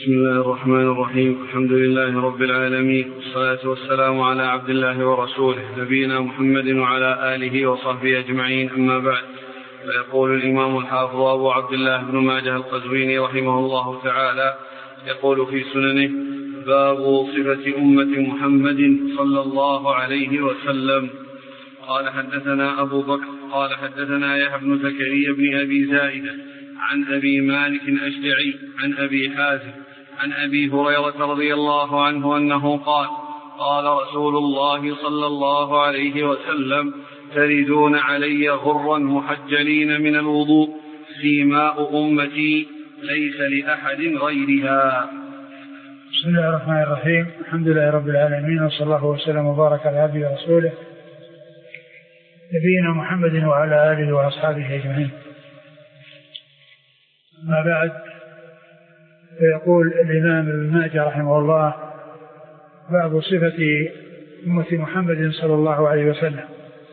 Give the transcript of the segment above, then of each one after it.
بسم الله الرحمن الرحيم. الحمد لله رب العالمين، والصلاة والسلام على عبد الله ورسوله نبينا محمد وعلى آله وصحبه أجمعين، أما بعد. فيقول الإمام الحافظ أبو عبد الله بن ماجه القزويني رحمه الله تعالى يقول في سننه: باب صفة أمة محمد صلى الله عليه وسلم. قال حدثنا أبو بكر قال حدثنا يحيى بن زكريا بن أبي زائدة عن أبي مالك الأشجعي عن أبي حازم عن أبي هريرة رضي الله عنه أنه قال: قال رسول الله صلى الله عليه وسلم: تردون علي غرا محجلين من الوضوء، سيماء أمتي ليس لأحد غيرها. بسم الله الرحمن الرحيم. الحمد لله رب العالمين، وصلى الله وسلم وبارك على عبده ورسوله نبينا محمد وعلى آله وأصحابه أجمعين. ما بعد، فيقول الإمام ابن ماجه رحمه الله: باب صفة أمة محمد صلى الله عليه وسلم.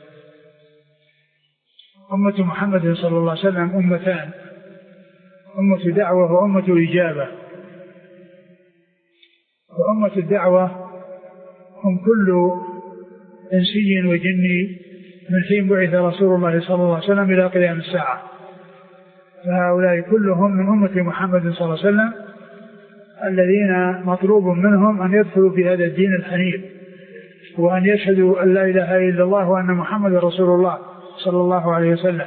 أمة محمد صلى الله عليه وسلم أمتان: أمة دعوة وأمة إجابة. وأمة الدعوة هم كل إنسي وجني من حين بعث رسول الله صلى الله عليه وسلم إلى قيام الساعة، فهؤلاء كلهم من أمة محمد صلى الله عليه وسلم الذين مطلوب منهم أن يدخلوا في هذا الدين الحنيف، وأن يشهدوا أن لا إله إلا الله وأن محمد رسول الله صلى الله عليه وسلم.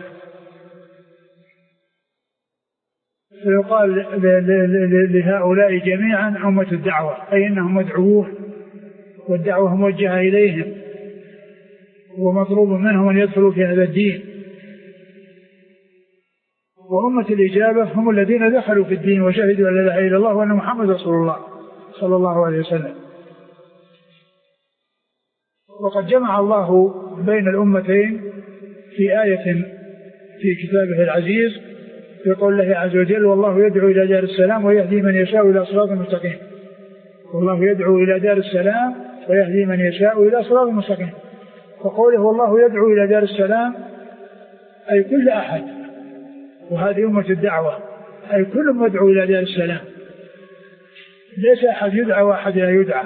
فيقال لهؤلاء جميعا أمة الدعوة، أي أنهم مدعوون والدعوة موجهة إليهم، ومطلوب منهم أن يدخلوا في هذا الدين. وأمة الإجابة هم الذين دخلوا في الدين وشهدوا أن لا إله إلا الله وأن محمد رسول الله صلى الله عليه وسلم. وقد جمع الله بين الأمتين في آية في كتابه العزيز، يقول الله عز وجل: والله يدعو إلى دار السلام ويهدي من يشاء إلى صراط مستقيم. والله يدعو إلى دار السلام ويهدي من يشاء إلى صراط مستقيم. فقوله والله يدعو إلى دار السلام أي كل أحد، وهذه أمة الدعوة، أي كل مدعو إلى دار السلام، ليس أحد يدعى وأحد لا يدعى.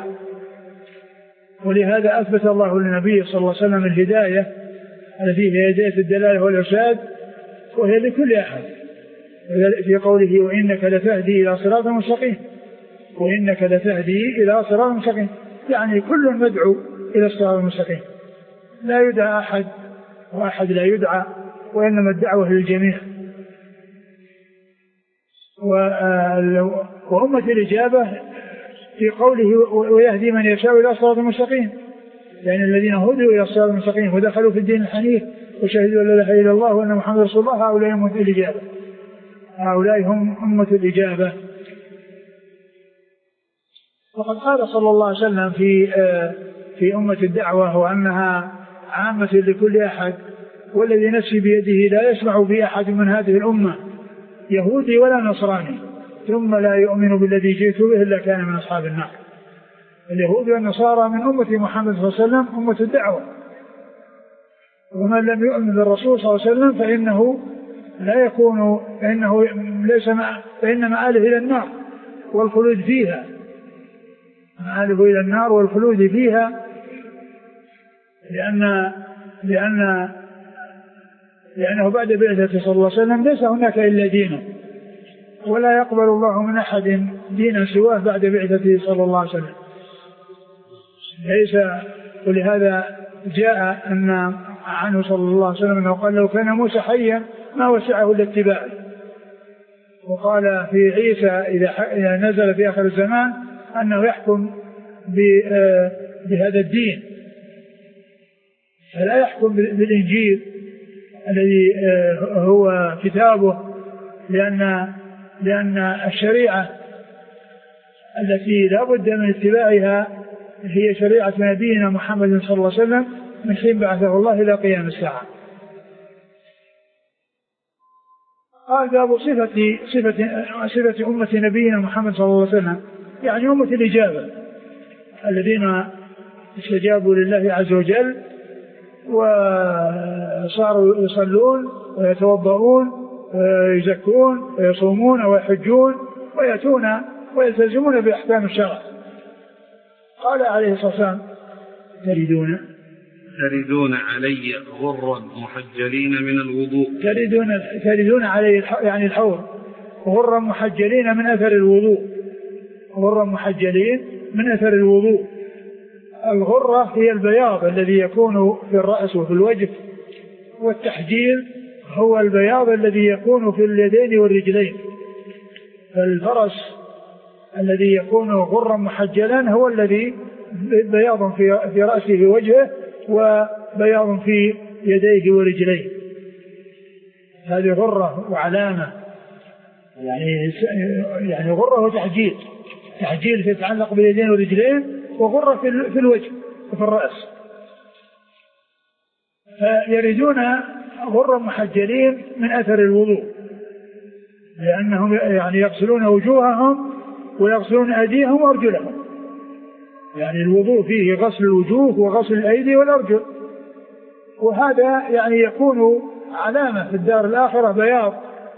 ولهذا أثبت الله للنبي صلى الله عليه وسلم الهداية التي هي هداية الدلالة والإرشاد، وهي لكل أحد، في قوله: وإنك لتهدي إلى صراط مستقيم. وإنك لتهدي إلى صراط مستقيم، يعني كل مدعو إلى الصراط المستقيم، لا يدعى أحد وأحد لا يدعى، وإنما الدعوة للجميع. وأمة الإجابة في قوله: ويهدي من يشاء إلى صراط المستقيم، يعني الذين هدوا إلى الصراط المستقيم ودخلوا في الدين الحنيف وشهدوا أن لا إله إلا الله وأن محمد رسول الله، هؤلاء أمة الإجابة، هؤلاء هم أمة الإجابة. وقد قال صلى الله عليه وسلم في أمة الدعوة وأنها عامة لكل أحد: والذي نفسي بيده لا يسمع بي أحد من هذه الأمة يهودي ولا نصراني ثم لا يؤمن بالذي جئت به إلا كان من أصحاب النار. اليهود والنصارى من أمة محمد صلى الله عليه وسلم أمة الدعوة، ومن لم يؤمن بالرسول صلى الله عليه وسلم فإنه لا يكون، فإن مآله إلى النار والخلود فيها، مآله إلى النار والخلود فيها، لأنه بعد بعثته صلى الله عليه وسلم ليس هناك إلا دينه، ولا يقبل الله من أحد دينا سواه بعد بعثته صلى الله عليه وسلم. ولهذا جاء أن عنه صلى الله عليه وسلم أنه قال: لو كان موسى حيا ما وسعه الاتباع. وقال في عيسى إذا نزل في آخر الزمان أنه يحكم بهذا الدين، فلا يحكم بالإنجيل الذي هو كتابه، لأن الشريعة التي لا بد من اتباعها هي شريعة نبينا محمد صلى الله عليه وسلم من حين بعثه الله إلى قيام الساعة. قال: باب صفة أمة نبينا محمد صلى الله عليه وسلم، يعني أمة الإجابة الذين استجابوا لله عز وجل وصاروا يصلون ويتوضؤون ويزكون ويصومون ويحجون ويأتون ويلتزمون بأحكام الشرع. قال عليه الصلاة والسلام تردون علي غرا محجلين من الوضوء. تردون علي يعني الحوض غرا محجلين من أثر الوضوء. غرا محجلين من أثر الوضوء. الغرة هي البياض الذي يكون في الرأس وفي الوجه، والتحجيل هو البياض الذي يكون في اليدين والرجلين. فالفرس الذي يكون غرا محجلا هو الذي بياض في رأسه ووجهه وبياض في يديه ورجليه. هذه غرة وعلامة، يعني غرة وتحجيل. تحجيل يتعلق باليدين والرجلين، وغرة في الوجه وفي الرأس. فيردون غرا محجلين من أثر الوضوء، لأنهم يعني يغسلون وجوههم ويغسلون أيديهم وأرجلهم. يعني الوضوء فيه غسل الوجوه وغسل الأيدي والأرجل، وهذا يعني يكون علامة في الدار الآخرة، بياض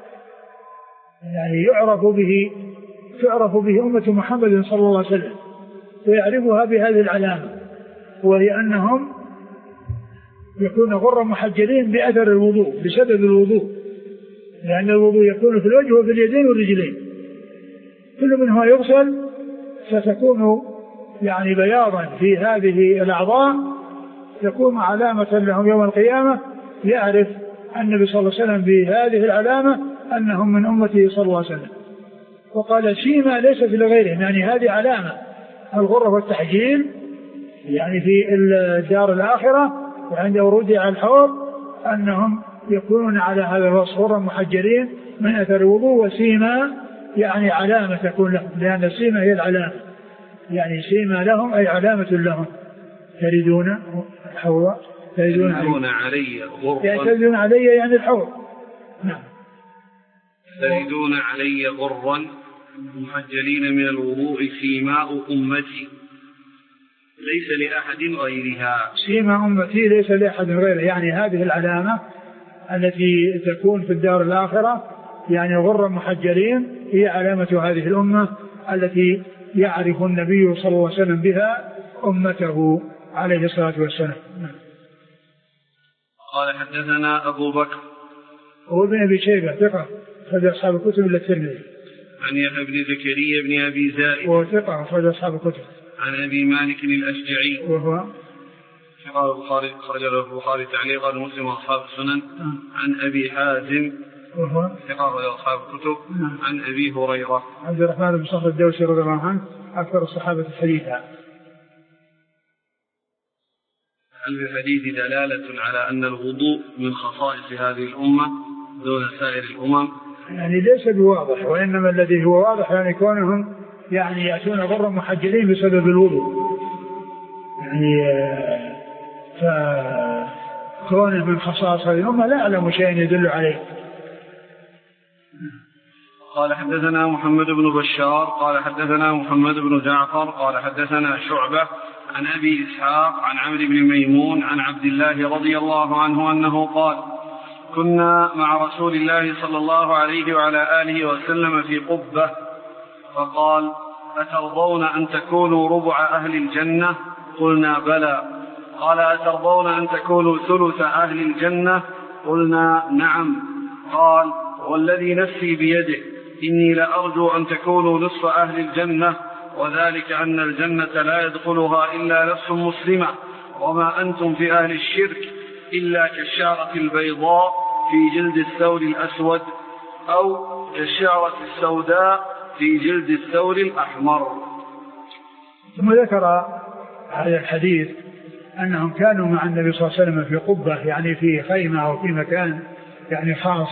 يعني تعرف به أمة محمد صلى الله عليه وسلم، ويعرفها بهذه العلامة، وهي أنهم يكون غرا محجلين بأثر الوضوء بسبب الوضوء، لأن الوضوء يكون في الوجه وفي اليدين والرجلين، كل منها يغسل ستكون يعني بياضا في هذه الأعضاء، تكون علامة لهم يوم القيامة. يعرف النبي صلى الله عليه وسلم بهذه العلامة أنهم من أمته صلى الله عليه وسلم. وقال سيما ليس في غيرهم، يعني هذه علامة الغرة والتحجيل يعني في الدار الآخرة وعند ورودها على الحوض، أنهم يكونون على هذا الوصف غرا محجلين من أثر الوضوء. وسيما يعني علامة تكون لهم، لأن السيما هي العلامة، يعني سيما لهم أي علامة لهم. تردون الحوض تردون علي غرا، يعني تردون علي يعني الحوض. نعم. تردون علي غرا محجلين من الوضوء سيماء أمتي ليس لأحد غيرها. سيماء أمتي ليس لأحد غيرها، يعني هذه العلامة التي تكون في الدار الآخرة، يعني غرا محجلين، هي علامة هذه الأمة التي يعرف النبي صلى الله عليه وسلم بها أمته عليه الصلاة والسلام. قال حدثنا أبو بكر هو ابن أبي شيبة ثقة أخرج أصحاب الكتب إلا الترمذي. عن يحيى بن زكريا بن أبي زائد وهو ثقة أخرج أصحاب الكتب. عن أبي مالك الأشجعي وهو قال البخاري خرج له البخاري تعليقا ومسلم وأصحاب السنن. عن أبي حازم وهو ثقة أصحاب الكتب. عن أبي هريرة عبد الرحمن بن صخر الدوسي رضي الله عنه أكثر الصحابة حديثا. هل في الحديث دلالة على أن الوضوء من خصائص هذه الأمة دون سائر الأمم؟ يعني ليس بواضح، وإنما الذي هو واضح يعني كونهم يعني يأتون غرا محجلين بسبب الوضوء، يعني فكونه من خصائص هذه الأمة لا أعلم شيء يدل عليه. قال حدثنا محمد بن بشار قال حدثنا محمد بن جعفر قال حدثنا شعبة عن أبي إسحاق عن عمرو بن ميمون عن عبد الله رضي الله عنه أنه قال كنا مع رسول الله صلى الله عليه وعلى آله وسلم في قبة فقال أترضون أن تكونوا ربع أهل الجنة؟ قلنا بلى. قال أترضون أن تكونوا ثلث أهل الجنة؟ قلنا نعم. قال والذي نفسي بيده إني لأرجو أن تكونوا نصف أهل الجنة، وذلك أن الجنة لا يدخلها إلا نفس مسلمة، وما أنتم في أهل الشرك إلا كالشعرة البيضاء في جلد الثور الأسود أو كالشعرة السوداء في جلد الثور الأحمر. ثم ذكر هذا الحديث أنهم كانوا مع النبي صلى الله عليه وسلم في قبة، يعني في خيمة أو في مكان يعني خاص،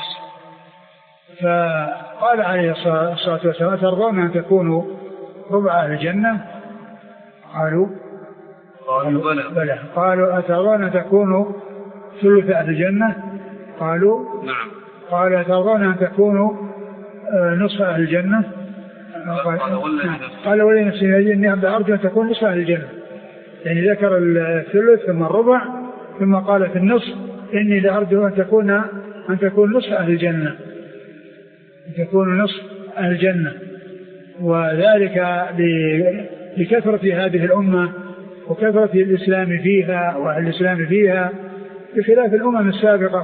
فقال عليه الصلاة والسلام أترضون أن تكونوا ربع أهل الجنة؟ قالوا بلى. قالوا أترضون أن تكونوا ثلث أهل الجنة؟ قالوا نعم. قال أترضون أن تكونوا نصف أهل الجنة؟ قال والذي نفسي بيده إني أرجو أن تكون نصف أهل الجنة، يعني ذكر الثلث ثم الربع ثم قال في النصف إني لأرجو أن تكون نصف أهل الجنة، أن تكون نصف أهل الجنة. وذلك لكثرة هذه الأمة وكثرة الإسلام فيها وأهل الإسلام فيها بخلاف الأمم السابقة.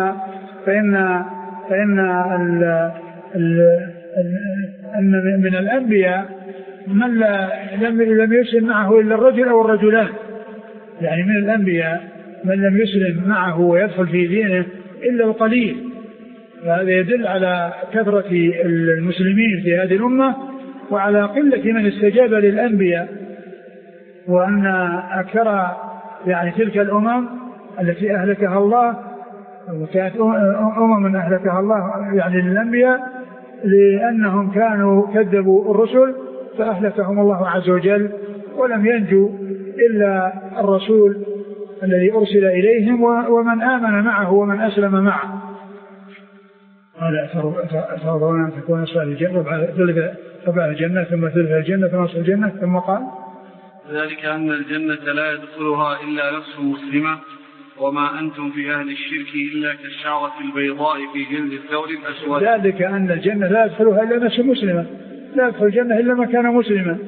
أن من الأنبياء من لم يسلم معه إلا الرجل أو الرجلان، يعني من الأنبياء من لم يسلم معه ويدخل في دينه إلا القليل. وهذا يدل على كثرة المسلمين في هذه الأمة وعلى قلة من استجاب للأنبياء، وأن أكثر يعني تلك الأمم التي أهلكها الله وكانت أمم أهلكها الله يعني للأنبياء لأنهم كانوا كذبوا الرسل فأهلكهم الله عز وجل، ولم ينجو إلا الرسول الذي أرسل إليهم ومن آمن معه ومن أسلم معه. قال أفرضون أن تكون أصحاب الجنة ربع الجنة ثم ثلث الجنة ثم نصف الجنة، ثم قال ذلك أن الجنة لا يدخلها إلا نفس مسلمة وما أنتم في أهل الشرك إلا كالشعرة البيضاء في جلد الثور الأسود. ذلك أن الجنة لا يدخلها إلا نفس مسلمة، لا يدخل الجنة إلا من كان مسلما،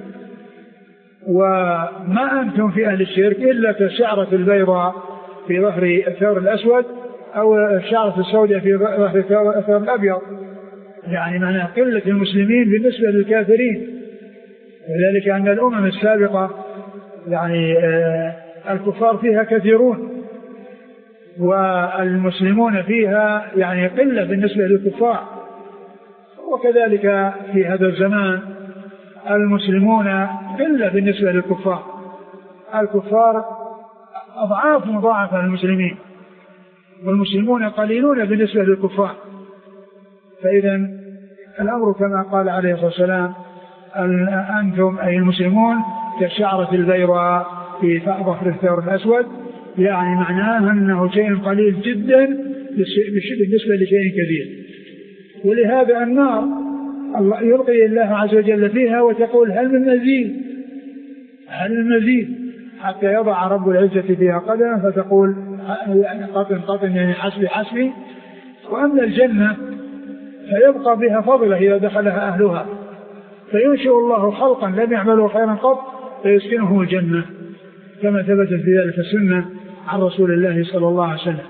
وما أنتم في أهل الشرك إلا كالشعرة البيضاء في ظهر الثور الأسود أو الشعرة السوداء في ظهر الثور الأبيض، يعني معنى قلة المسلمين بالنسبة للكافرين. وذلك أن الأمم السابقة يعني الكفار فيها كثيرون والمسلمون فيها يعني قلة بالنسبة للكفار، وكذلك في هذا الزمان المسلمون قلة بالنسبة للكفار، الكفار أضعاف مضاعفة للمسلمين والمسلمون قليلون بالنسبة للكفار. فإذا الأمر كما قال عليه الصلاة والسلام أنتم أي المسلمون كالشعرة البيضاء في ظهر الثور الأسود، يعني معناه أنه شيء قليل جدا بالنسبة لشيء كبير. ولهذا النار الله يلقي الله عز وجل فيها وتقول هل من مزيد، هل من مزيد، حتى يضع رب العزة فيها قدما فتقول قطن يعني حسبي. وأما الجنة فيبقى بها فضلة إذا دخلها أهلها، فينشئ الله خلقا لم يعملوا خيرا قط فيسكنهم الجنة، كما ثبتت في ذلك السنة عن رسول الله صلى الله عليه وسلم.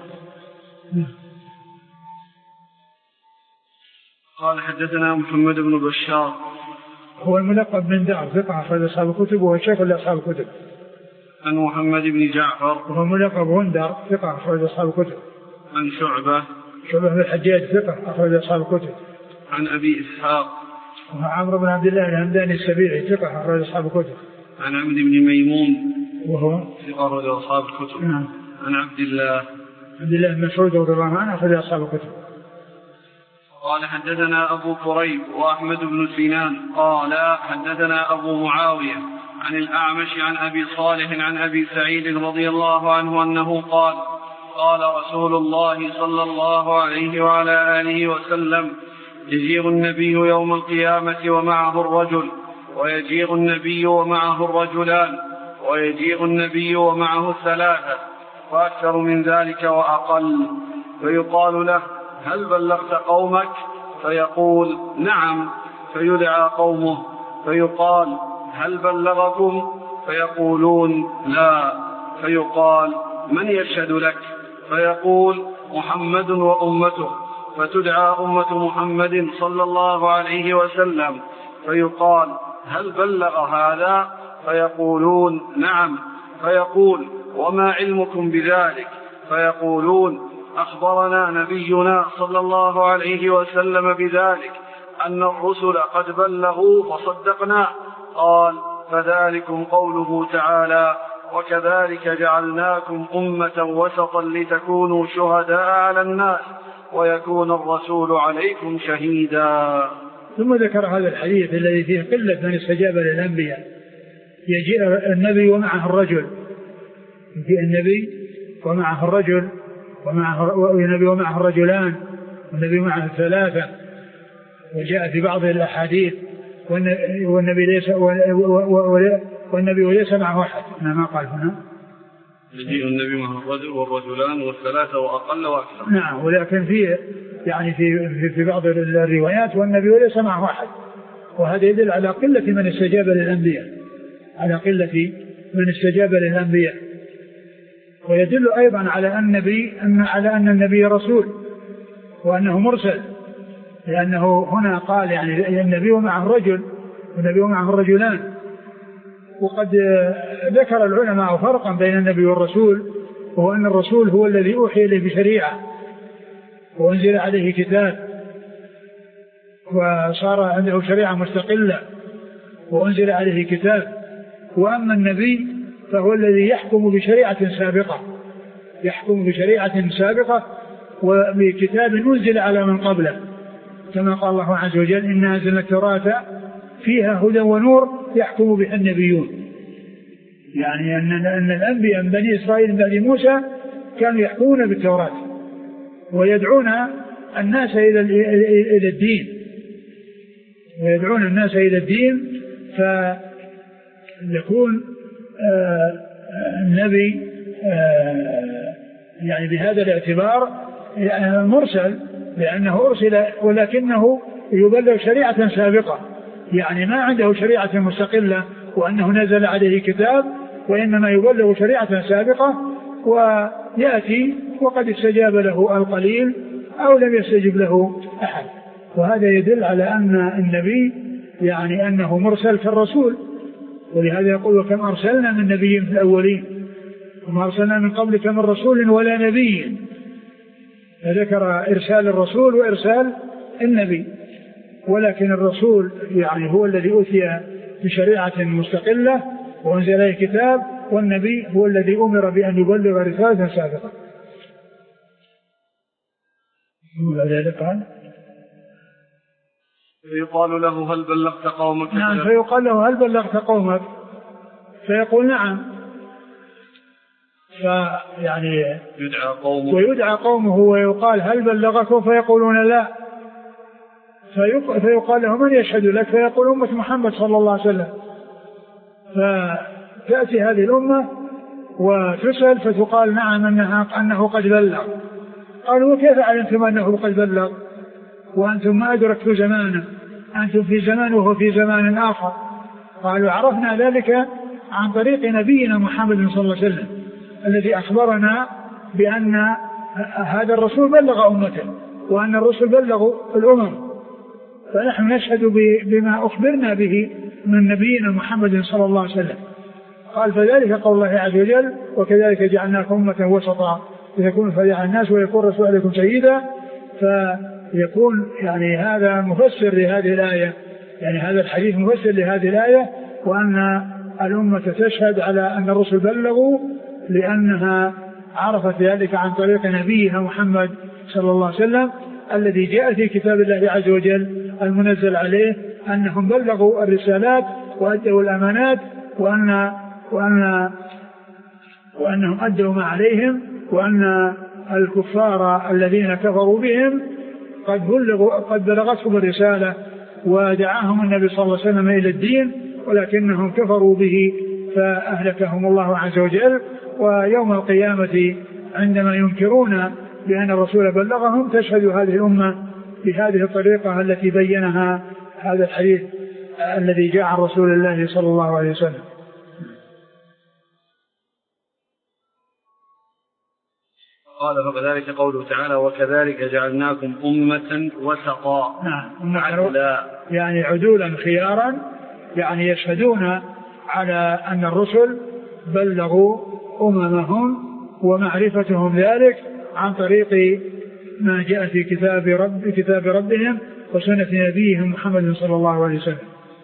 قال حدثنا محمد بن بشار هو الملقب من دار ثقة أخرج أصحاب الكتب وهو شيخ لأصحاب الكتب. عن محمد بن جعفر وهو ملقب غندر ثقة أخرج أصحاب الكتب. عن شعبة بن الحجاج ثقة أخرج أصحاب الكتب. عن أبي إسحاق وهو عمرو بن عبد الله الهمداني السبيعي ثقة أخرج أصحاب الكتب. عن عبد بن ميمون وهو ثقة أخرج أصحاب الكتب. نعم. عن عبد الله بن مسعود رضي الله عنه أخرج أصحاب الكتب. قال حدثنا أبو كريب وأحمد بن سنان قال حدثنا أبو معاوية عن الأعمش عن أبي صالح عن أبي سعيد رضي الله عنه أنه قال قال رسول الله صلى الله عليه وعلى آله وسلم يجيء النبي يوم القيامة ومعه الرجل ويجيء النبي ومعه الرجلان ويجيء النبي ومعه الثلاثة وأكثر من ذلك وأقل، فيقال له هل بلغت قومك؟ فيقول نعم، فيدعى قومه فيقال هل بلغكم؟ فيقولون لا، فيقال من يشهد لك؟ فيقول محمد وأمته، فتدعى أمة محمد صلى الله عليه وسلم فيقال هل بلغ هذا؟ فيقولون نعم، فيقول وما علمكم بذلك؟ فيقولون أخبرنا نبينا صلى الله عليه وسلم بذلك أن الرسل قد بلغوا فصدقنا. قال فذلكم قوله تعالى وكذلك جعلناكم أمة وسطا لتكونوا شهداء على الناس ويكون الرسول عليكم شهيدا. ثم ذكر هذا الحديث الذي فيه قلة من استجاب للأنبياء. يجيء النبي ومعه الرجل، يجيء النبي ومعه الرجل والنبي ومعه الرجلان والنبي معه الثلاثة، وجاء في بعض الأحاديث والنبي ليس معه أحد، ما قال هنا يجيء النبي معه الرجل والرجلان والثلاثة وأقل وأكثر. نعم، ولكن في يعني في بعض الروايات والنبي ليس معه أحد، وهذا يدل على قلة من استجاب للأنبياء، على قلة من استجاب للأنبياء. ويدل أيضا على أن النبي رسول وأنه مرسل، لأنه هنا قال يعني النبي ومعه رجل والنبي ومعه رجلان. وقد ذكر العلماء فرقا بين النبي والرسول، وهو أن الرسول هو الذي أوحي إليه بشريعة وأنزل عليه كتاب وصار عنده شريعة مستقلة وأنزل عليه كتاب. وأما النبي فهو الذي يحكم بشريعة سابقة وبكتاب أنزل على من قبله، كما قال الله عز وجل إنا أنزلنا التوراة فيها هدى ونور يحكم بها النبيون. يعني أن الأنبياء من بني إسرائيل من بعد موسى كانوا يحكمون بالتوراة ويدعون الناس إلى الدين، فيكون النبي يعني بهذا الاعتبار مرسل، لأنه أرسل ولكنه يبلغ شريعة سابقة، يعني ما عنده شريعة مستقلة وأنه نزل عليه كتاب، وإنما يبلغ شريعة سابقة ويأتي وقد استجاب له القليل أو لم يستجب له أحد. وهذا يدل على أن النبي يعني أنه مرسل كالرسول، ولهذا يقول وكم أرسلنا من نبي في الأولين وما أرسلنا من قبلك من رسول ولا نبي، فذكر إرسال الرسول وإرسال النبي. ولكن الرسول يعني هو الذي أوتي بشريعة مستقلة وأنزل عليه كتاب، والنبي هو الذي أمر بأن يبلغ رسالة سابقة. فيقال له هل بلغت قومك؟ نعم، فيقال له هل بلغت قومك؟ فيقول نعم، فيعني ويدعى قومه ويقال هل بلغكم؟ فيقولون لا. فيقال له من يشهد لك؟ فيقول أمة محمد صلى الله عليه وسلم. فتأتي هذه الأمة وتسأل فتقال نعم أنه قد بلغ. قالوا وكيف علمتم أنه قد بلغ وأنتم ما أدركتوا زمانه؟ أنتم في زمان وهو في زمان آخر. قالوا عرفنا ذلك عن طريق نبينا محمد صلى الله عليه وسلم الذي أخبرنا بأن هذا الرسول بلغ أمته وأن الرسل بلغوا الأمم، فنحن نشهد بما أخبرنا به من نبينا محمد صلى الله عليه وسلم. قال فذلك قول الله عز وجل وكذلك جعلناكم أمة وسطا لتكونوا شهداء على الناس ويكون الرسول عليكم شهيدا. فيكون يعني هذا مفسر لهذه الآية، يعني هذا الحديث مفسر لهذه الآية، وأن الأمة تشهد على أن الرسل بلغوا لأنها عرفت ذلك عن طريق نبيها محمد صلى الله عليه وسلم الذي جاء في كتاب الله عز وجل المنزل عليه أنهم بلغوا الرسالات وأدوا الأمانات وأنهم أدوا ما عليهم، وأن الكفار الذين كفروا بهم قد بلغتهم الرسالة ودعاهم النبي صلى الله عليه وسلم إلى الدين، ولكنهم كفروا به فأهلكهم الله عز وجل. ويوم القيامة عندما ينكرون بأن الرسول بلغهم تشهد هذه الأمة بهذه الطريقة التي بينها هذا الحديث الذي جاء عن رسول الله صلى الله عليه وسلم. قال فكذلك قوله تعالى وكذلك جعلناكم أمة وسطا. نعم، يعني عدولا خيارا، يعني يشهدون على أن الرسل بلغوا أممهم ومعرفتهم ذلك عن طريق ما جاء في كتاب ربهم وسنة نبيهم محمد صلى الله عليه وسلم.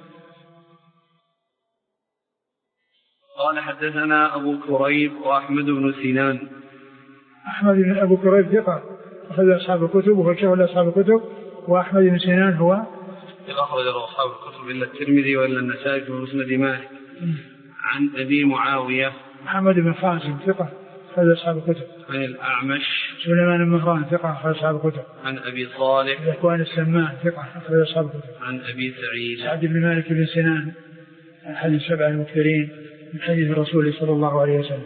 قال حدثنا أبو كريب وأحمد بن سنان. أحمد بن أبو كريب ثقة أخذ أصحاب الكتب وهو شهر أصحاب الكتب، وأحمد بن سنان هو أخرج أصحاب الكتب إلا الترمذي وإلا النسائي في مسند مالك. عن أبي معاوية محمد بن خازم ثقة أخذ أصحاب الكتب. عن الأعمش سليمان بن مهران ثقة أخذ أصحاب الكتب. عن أبي صالح ذكوان السمان ثقة أخذ أصحاب الكتب. عن أبي سعيد سعد بن مالك بن سنان أحد السبع المكثرين من حديث الرسول صلى الله عليه وسلم.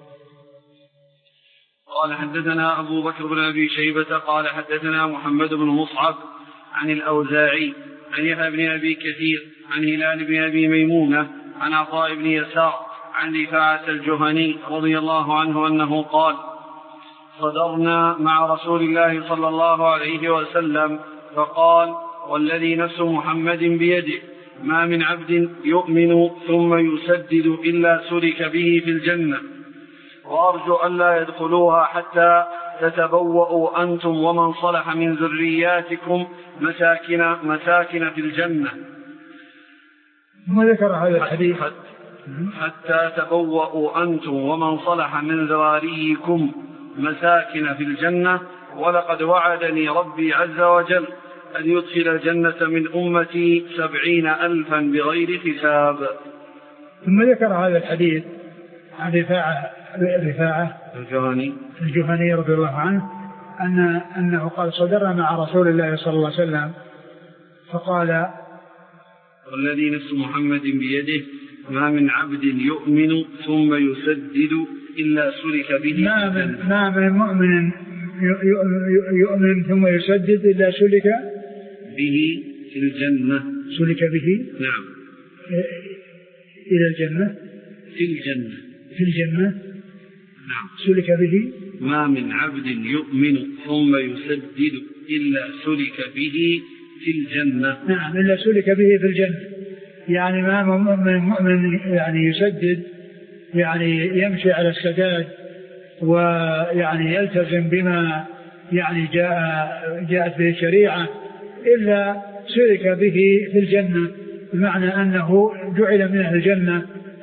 قال حدثنا أبو بكر بن أبي شيبة قال حدثنا محمد بن مصعب عن الأوزاعي عن يحيى بن أبي كثير عن هلال بن أبي ميمونة عن عطاء بن يسار عن رفاعة الجهني رضي الله عنه أنه قال: صدرنا مع رسول الله صلى الله عليه وسلم فقال: والذي نفس محمد بيده ما من عبد يؤمن ثم يسدد إلا سلك به في الجنة، وأرجو أن لا يدخلوها حتى تتبوأوا أنتم ومن صلح من ذرياتكم مساكن في الجنة. ثم ذكر هذا الحديث: حتى تبوأوا أنتم ومن صلح من ذراريكم مساكن في الجنة، ولقد وعدني ربي عز وجل أن يدخل الجنة من أمتي 70,000 بغير حساب. ثم ذكر هذا الحديث عن رفاعة الجهني رضي الله عنه أنه قال: صدرنا مع رسول الله صلى الله عليه وسلم فقال: والذي نفس محمد بيده ما من عبد يؤمن ثم يسدد إلا سلك به. ما من مؤمن يؤمن ثم يسدد إلا سلك به في الجنة. سلك به، نعم، إلى الجنة. في الجنة نعم. سلك به. ما من عبد يؤمن ثم يسدد إلا سلك به في الجنة. نعم، إلا سلك به في الجنة. يعني ما مؤمن يعني يسدد، يعني يمشي على السداد ويعني يلتزم بما يعني جاءت به الشريعة إلا سلك به في الجنة، بمعنى أنه جعل من أهل الجنة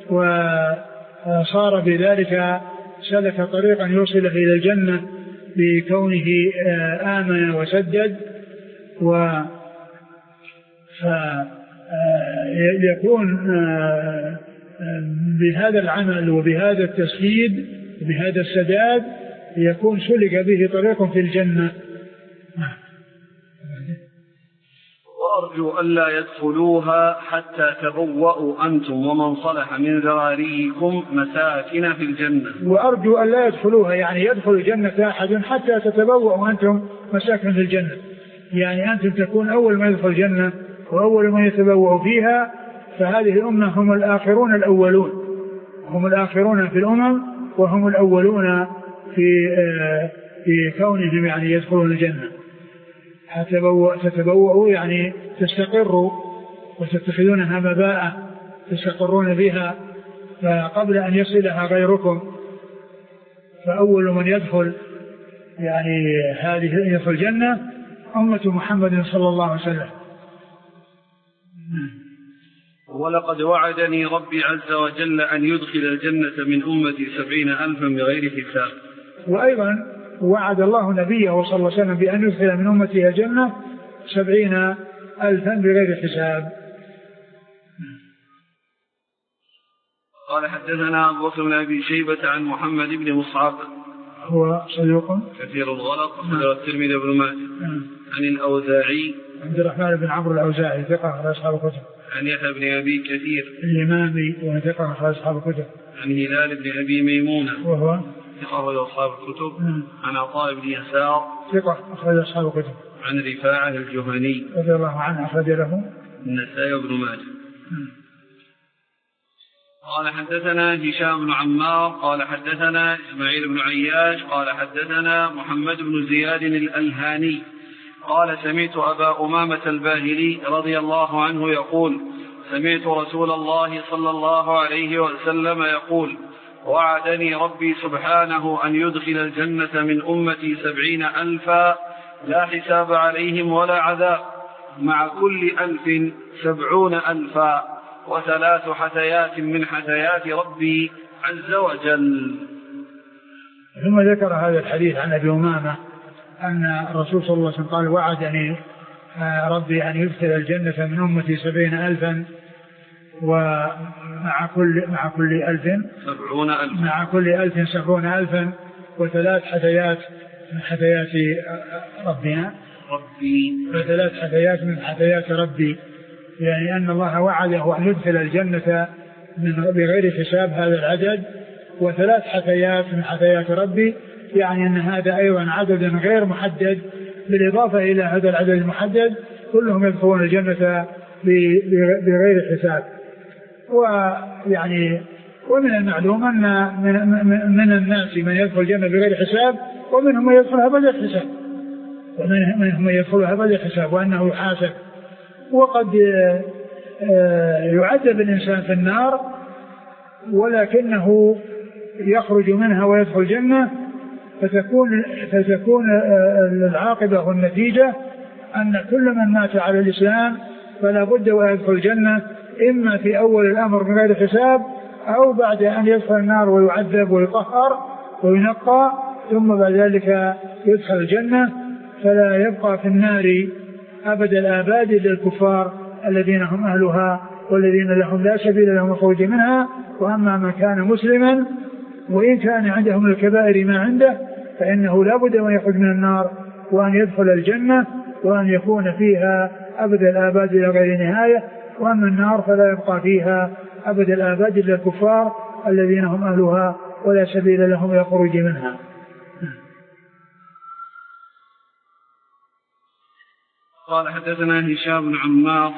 وصار بذلك سلك طريقا يوصله إلى الجنة بكونه آمن وسدد، يكون بهذا العمل وبهذا التسديد وبهذا السداد يكون سلك به طريق في الجنة. وأرجو ألا يدخلوها حتى تبوأوا أنتم ومن صلح من ذراريكم مساكن في الجنة. وأرجو ألا يدخلوها يعني يدخل الجنة أحد حتى تتبوأوا أنتم مساكن في الجنة، يعني أنتم تكون أول ما يدخل الجنة وأول من يتبوأ فيها، فهذه الأمة هم الآخرون الأولون، هم الآخرون في الأمم وهم الأولون في كونهم يعني يدخلون الجنة. تتبوأوا يعني تستقروا وتتخذونها مباء تستقرون بها، فقبل أن يصلها غيركم، فأول من يدخل يعني هذه يدخل الجنة أمة محمد صلى الله عليه وسلم. ولقد وعدني ربي عز وجل أن يدخل الجنة من أمتي 70,000 بغير حساب. وأيضا وعد الله نبيه صلى الله عليه وسلم بأن يدخل من أمته الجنة 70,000 بغير حساب. قال: حدثنا أبو بكر بن أبي شيبة عن محمد بن مصعب هو صدوق كثير الغلط أخرجه الترمذي وابن ماجه. عن الأوزاعي عبد الرحمن بن عمرو الأوزاعي ثقة أخرج أصحاب الكتب. عن يحيى بن أبي كثير الإمامي وثقة أخرج أصحاب الكتب. عن هلال بن أبي ميمونة وهو ثقة أخرج أصحاب الكتب. عن عطاء بن يسار ثقة أخرج أصحاب الكتب. عن رفاعة الجهني رضي الله عنه أخرج له النسائي وابن ماجه. قال: حدثنا هشام بن عمار قال حدثنا إسماعيل بن عياش قال حدثنا محمد بن زياد الألهاني قال: سمعت أبا أمامة الباهلي رضي الله عنه يقول: سمعت رسول الله صلى الله عليه وسلم يقول: وعدني ربي سبحانه أن يدخل الجنة من أمتي 70,000 لا حساب عليهم ولا عذاب، مع كل 1,000 70,000 و3 حثيات من حثيات ربي عز وجل. ثم ذكر هذا الحديث عن أبي أمامة أن الرسول صلى الله عليه وسلم قال: وعدني ربي أن يدخل الجنة من أمتي 70,000 ومع كل 1,000 70,000 مع كل 1,000 70,000 و3 حثيات من حثيات ربنا و3 حثيات من حثيات ربي، يعني أن الله وعده أن يدخل الجنة بغير حساب هذا العدد، و3 حثيات من حثيات ربي، يعني أن هذا أيضا عدد غير محدد بالإضافة إلى هذا العدد المحدد، كلهم يدخلون الجنة بغير حساب. ويعني ومن المعلوم أن من الناس من يدخل الجنة بغير حساب، ومنهم من يدخلها بغير حساب، ومنهم من يدخلها بغير حساب وأنه يحاسب. وقد يعذب الإنسان في النار ولكنه يخرج منها ويدخل الجنة، فتكون العاقبة والنتيجة أن كل من مات على الإسلام فلا بد ويدخل الجنة، إما في أول الأمر من غير حساب، أو بعد أن يدخل النار ويعذب ويطهر وينقى، ثم بعد ذلك يدخل الجنة، فلا يبقى في النار أبد الآباد للكفار الذين هم أهلها والذين لهم لا سبيل لهم الخروج منها. وأما من كان مسلما وإن كان عندهم الكبائر ما عنده فإنه لا بد أن يخرج من النار وأن يدخل الجنة وأن يكون فيها أبد الآباد إلى غير نهاية. وأما النار فلا يبقى فيها أبد الآباد إلا الكفار الذين هم أهلها ولا سبيل لهم إلى الخروج منها. قال حدثنا هشام بن عمار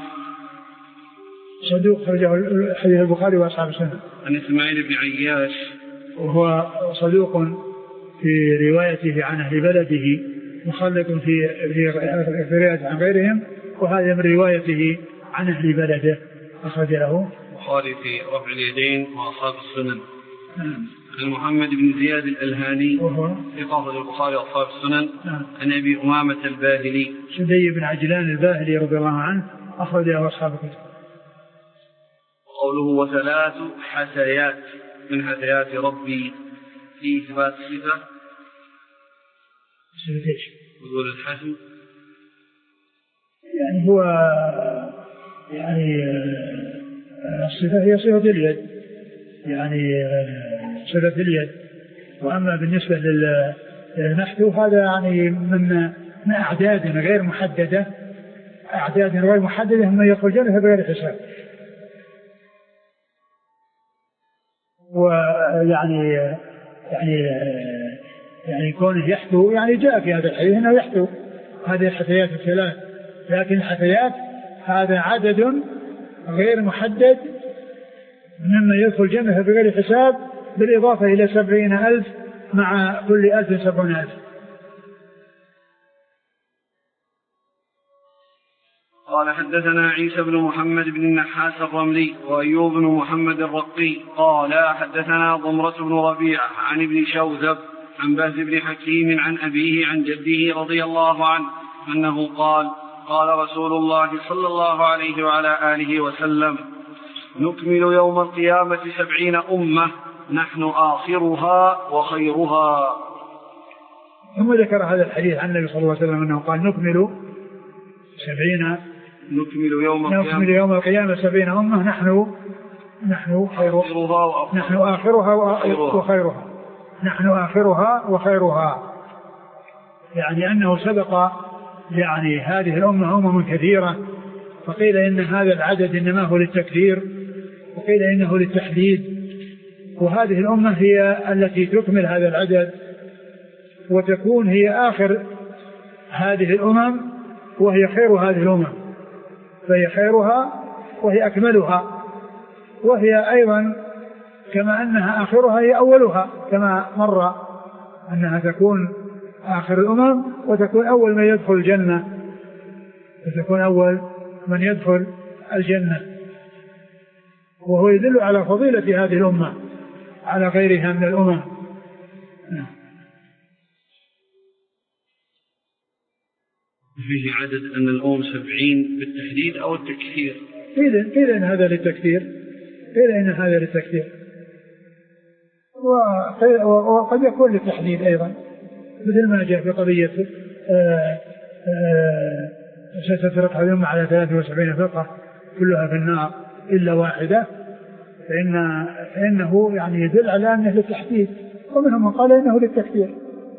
صدوق خرجه حديث البخاري وأصحاب السنة. عن إسماعيل بن عياش وهو صدوق في روايته عن أهل بلده، مخلط في رواية عن غيرهم، وهذا من روايته عن أهل بلده. أخرج له البخاري في رفع اليدين وأصحاب السنن. عن محمد بن زياد الألهاني في قصد البخاري وأصحاب السنن. عن أبي أمامة الباهلي سدي بن عجلان الباهلي رضي الله عنه، أخرج له أصحاب الكتب. قوله وثلاث حثيات من حثيات ربي في إثبات الصفة. وذول الحثو يعني هو يعني الصفة هي صفة اليد، يعني صفة اليد. وأما بالنسبة للنحو هذا يعني من أعداد غير محددة، أعداد غير محددة هم يخرجون بغير حساب. ويعني يعني كونه يحثو يعني جاء في هذا الحديث انه يحثو هذه الحثيات الثلاث، لكن الحثيات هذا عدد غير محدد مما يدخل الجنة بغير حساب، بالإضافة إلى 70,000 مع كل 1000 70,000. قال حدثنا عيسى بن محمد بن النحاس الرملي وأيوب بن محمد الرقي قال حدثنا ضمرة بن ربيعة عن ابن شوذب عن بهز بن حكيم عن أبيه عن جده رضي الله عنه أنه قال قال رسول الله صلى الله عليه وعلى آله وسلم نكمل يوم القيامة 70 أمة نحن آخرها وخيرها. ثم ذكر هذا الحديث عن النبي صلى الله عليه وسلم أنه قال نكمل يوم القيامة 70 أمة نحن آخرها وخيرها. نحن آخرها وخيرها، يعني أنه سبق يعني هذه الأمة أمم كثيرة، فقيل إن هذا العدد إنما هو للتكثير، وقيل إنه للتحديد. وهذه الأمة هي التي تكمل هذا العدد وتكون هي آخر هذه الأمم وهي خير هذه الأمم، فهي خيرها وهي أكملها، وهي أيضا كما أنها آخرها هي أولها، كما مر أنها تكون آخر الأمم وتكون أول من يدخل الجنة، وتكون أول من يدخل الجنة. وهو يدل على فضيلة هذه الأمة على غيرها من الأمم. فيه عدد أن الأمم 70 بالتحديد أو التكثير؟ قيل إن هذا للتكثير، وقد يكون للتحديد أيضا، مثل ما جاء في قضية ستفرق هذه الأمة على 73 فرقة كلها في النار إلا واحدة، فإنه يعني يدل على أنه للتحديد، ومنهم من قال إنه للتكثير.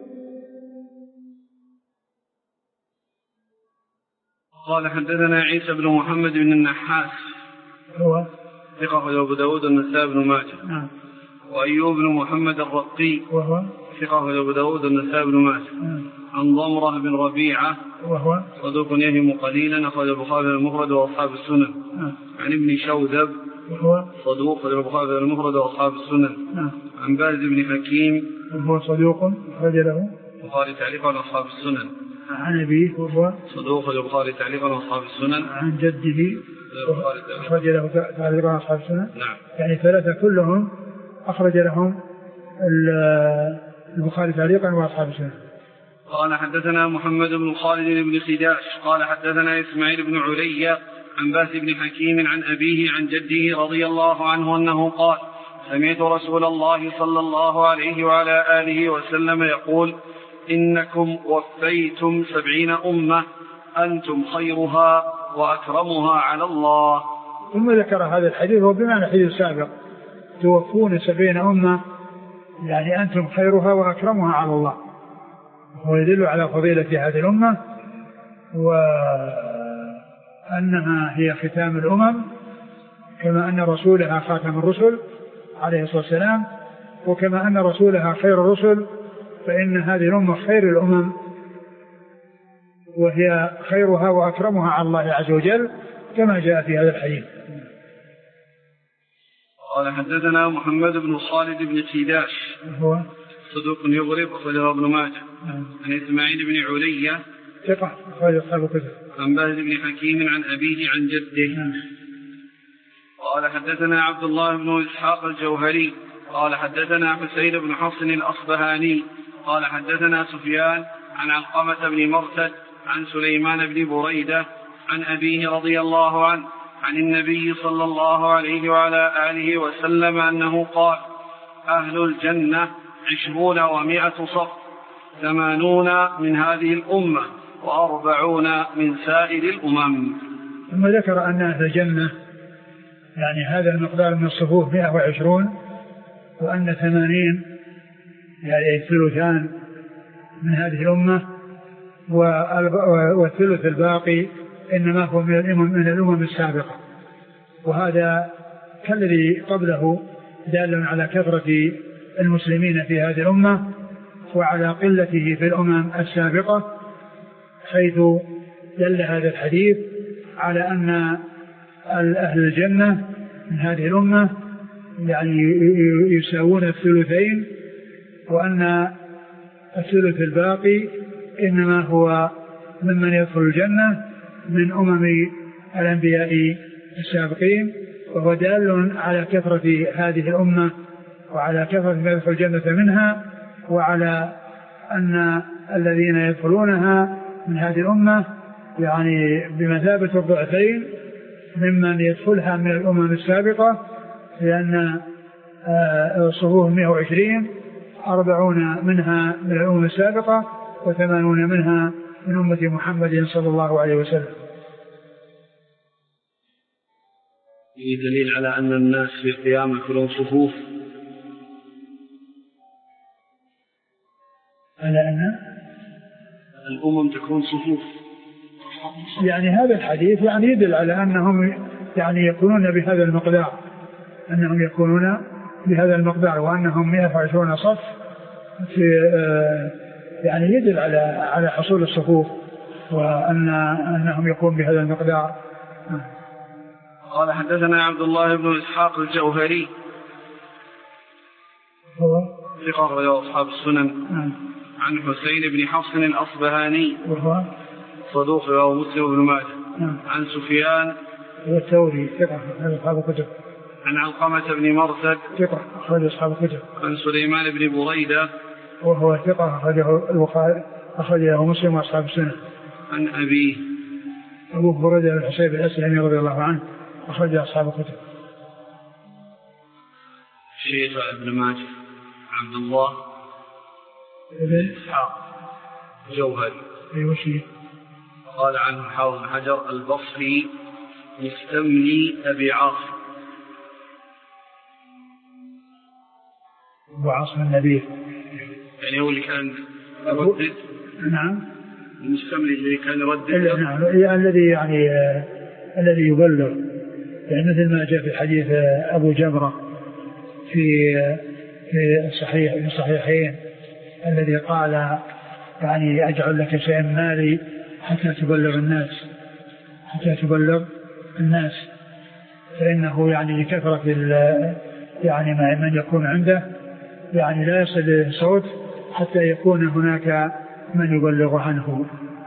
قال حدثنا عيسى بن محمد بن النحاس هو ثقة أبو داود النسائي بن ماجه. وأيوب بن محمد الرقي وهو ثقة أبو داود النسائي بن ماجه. عن عن ضمرة بن ربيعة وهو صدوق يهم قليلا أخرج البخاري المفرد وأصحاب السنن. عن ابن شوذب وهو صدوق أخرج البخاري المفرد وأصحاب السنن. عن باز بن حكيم وهو صدوق أخرج له البخاري تعليقا وأصحاب السنن. عن أبيه وهو صدوق أخرج البخاري تعليقا وأصحاب السنن. عن جده أخرج له تعليقا وأصحاب السنن. نعم. يعني ثلاثة كلهم أخرج لهم البخاري تعليقا وأصحاب السنن. قال حدثنا محمد بن خالد بن خداش قال حدثنا إسماعيل بن علي عن باز بن حكيم عن أبيه عن جده رضي الله عنه أنه قال سمعت رسول الله صلى الله عليه وعلى آله وسلم يقول إنكم وفيتم 70 أمة أنتم خيرها وأكرمها على الله. ثم ذكر هذا الحديث وبمعنى الحديث السابق توفون 70 أمة يعني أنتم خيرها وأكرمها على الله، ويدل على فضيلة هذه الأمة وأنها هي ختام الأمم كما أن رسولها خاتم الرسل عليه الصلاة والسلام، وكما أن رسولها خير الرسل فإن هذه الأمة خير الأمم وهي خيرها وأكرمها على الله عز وجل كما جاء في هذا الحديث. قال حدثنا محمد بن خالد بن خداش هو صدوق يغرب أخرجه ابن ماجه. عن إسماعيل بن علي ثقة أخرج أصحاب الكتب. عن باز بن حكيم عن أبيه عن جده. قال حدثنا عبد الله بن إسحاق الجوهري قال حدثنا حسين بن حفص الأصبهاني قال حدثنا سفيان عن علقمة بن مرثد عن سليمان بن بريدة عن أبيه رضي الله عنه عن النبي صلى الله عليه وعلى آله وسلم أنه قال أهل الجنة 20 و100 صف 80 من هذه الأمة و40 من سائر الأمم. ثم ذكر أن أهل الجنة يعني هذا المقدار من الصفوف 120 وأن 80 يعني ثلثان من هذه الأمة والثلث الباقي إنما هو من الأمم السابقة، وهذا كالذي قبله دال على كثرة المسلمين في هذه الأمة وعلى قلته في الأمم السابقة، حيث دل هذا الحديث على أن أهل الجنة من هذه الأمة يعني يساوون الثلثين، وأن الثلث الباقي إنما هو ممن يدخل الجنة من أمم الأنبياء السابقين، وهو دال على كثرة هذه الأمة وعلى كثرة ما يدخل الجنة منها، وعلى أن الذين يدخلونها من هذه الأمة يعني بمثابة الضعفين ممن يدخلها من الأمم السابقة، لأن صفوف 120 40 منها من الأمم السابقة و80 منها من أمة محمد صلى الله عليه وسلم. فيه دليل على أن الناس في القيامة كلهم صفوف، على أن الأمم تكون صفوف. يعني هذا الحديث يعني يدل على أنهم يعني يكونون بهذا المقدار، أنهم يكونون بهذا المقدار، وأنهم 120 صف في يعني يدل على حصول الصفوف وأنهم يكون بهذا المقدار. قال حدثنا عبد الله بن إسحاق الجوهري هو ثقة أصحاب السنن. عن حسين بن حفص الأصبهاني وهو صدوق ومسلم بن ماجه. عن سفيان والثوري ثقة أصحاب الكتب. عن علقمة بن مرثد ثقة أخرج أصحاب الكتب. عن سليمان بن بريدة وهو ثقة أخرجه البخاري أخرجه مسلم وأصحاب السنة. عن أبيه أبو بريدة الحصيب الأسلمي رضي الله عنه أخرج أصحاب الكتب. شيخ ابن ماجه عبد الله بن إسحاق جوهري وشيء قال عنه حافظ بن حجر البصري مستملي أبي عاصم. أبو عاصم النبي يعني هو اللي كان يردد. نعم المستملي اللي كان يردد. نعم الذي يعني الذي يبلغ، يعني مثل ما جاء في حديث أبو جمرة في الصحيحين الذي قال يعني أجعل لك شيئا مالي حتى تبلغ الناس فإنه يعني لكثرة يعني من يكون عنده يعني لا يصل صوت حتى يكون هناك من يبلغ عنه.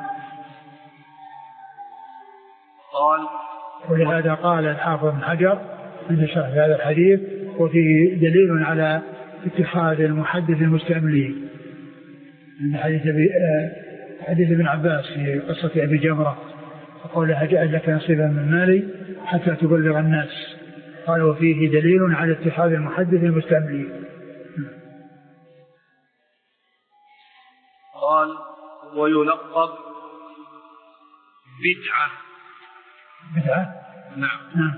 ولهذا قال الحافظ بن حجر عند شرح هذا الحديث وفيه دليل على اتخاذ المحدث المستملي من حديث ابن عباس في قصة أبي جمرة وقال أجعل لك نصيبا من مالي حتى تبلغ الناس. قال وفيه دليل على اتخاذ المحدث المستملي. قال ويلقب بدعة. نعم.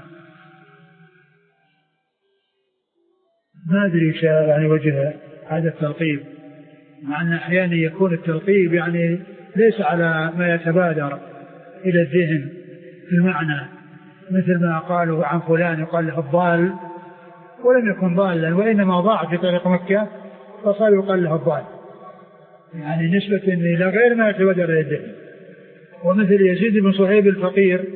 ما أدري يعني وجه هذا التلقيب، مع أن أحيانا يكون التلقيب يعني ليس على ما يتبادر إلى الذهن المعنى، مثل ما قالوا عن فلان يقال له الضال ولم يكن ضالا وإنما ضاع في طريق مكة فصار يقال له الضال، يعني نسبة إلى غير ما يتبادر إلى الذهن. ومثل يزيد بن صهيب الفقير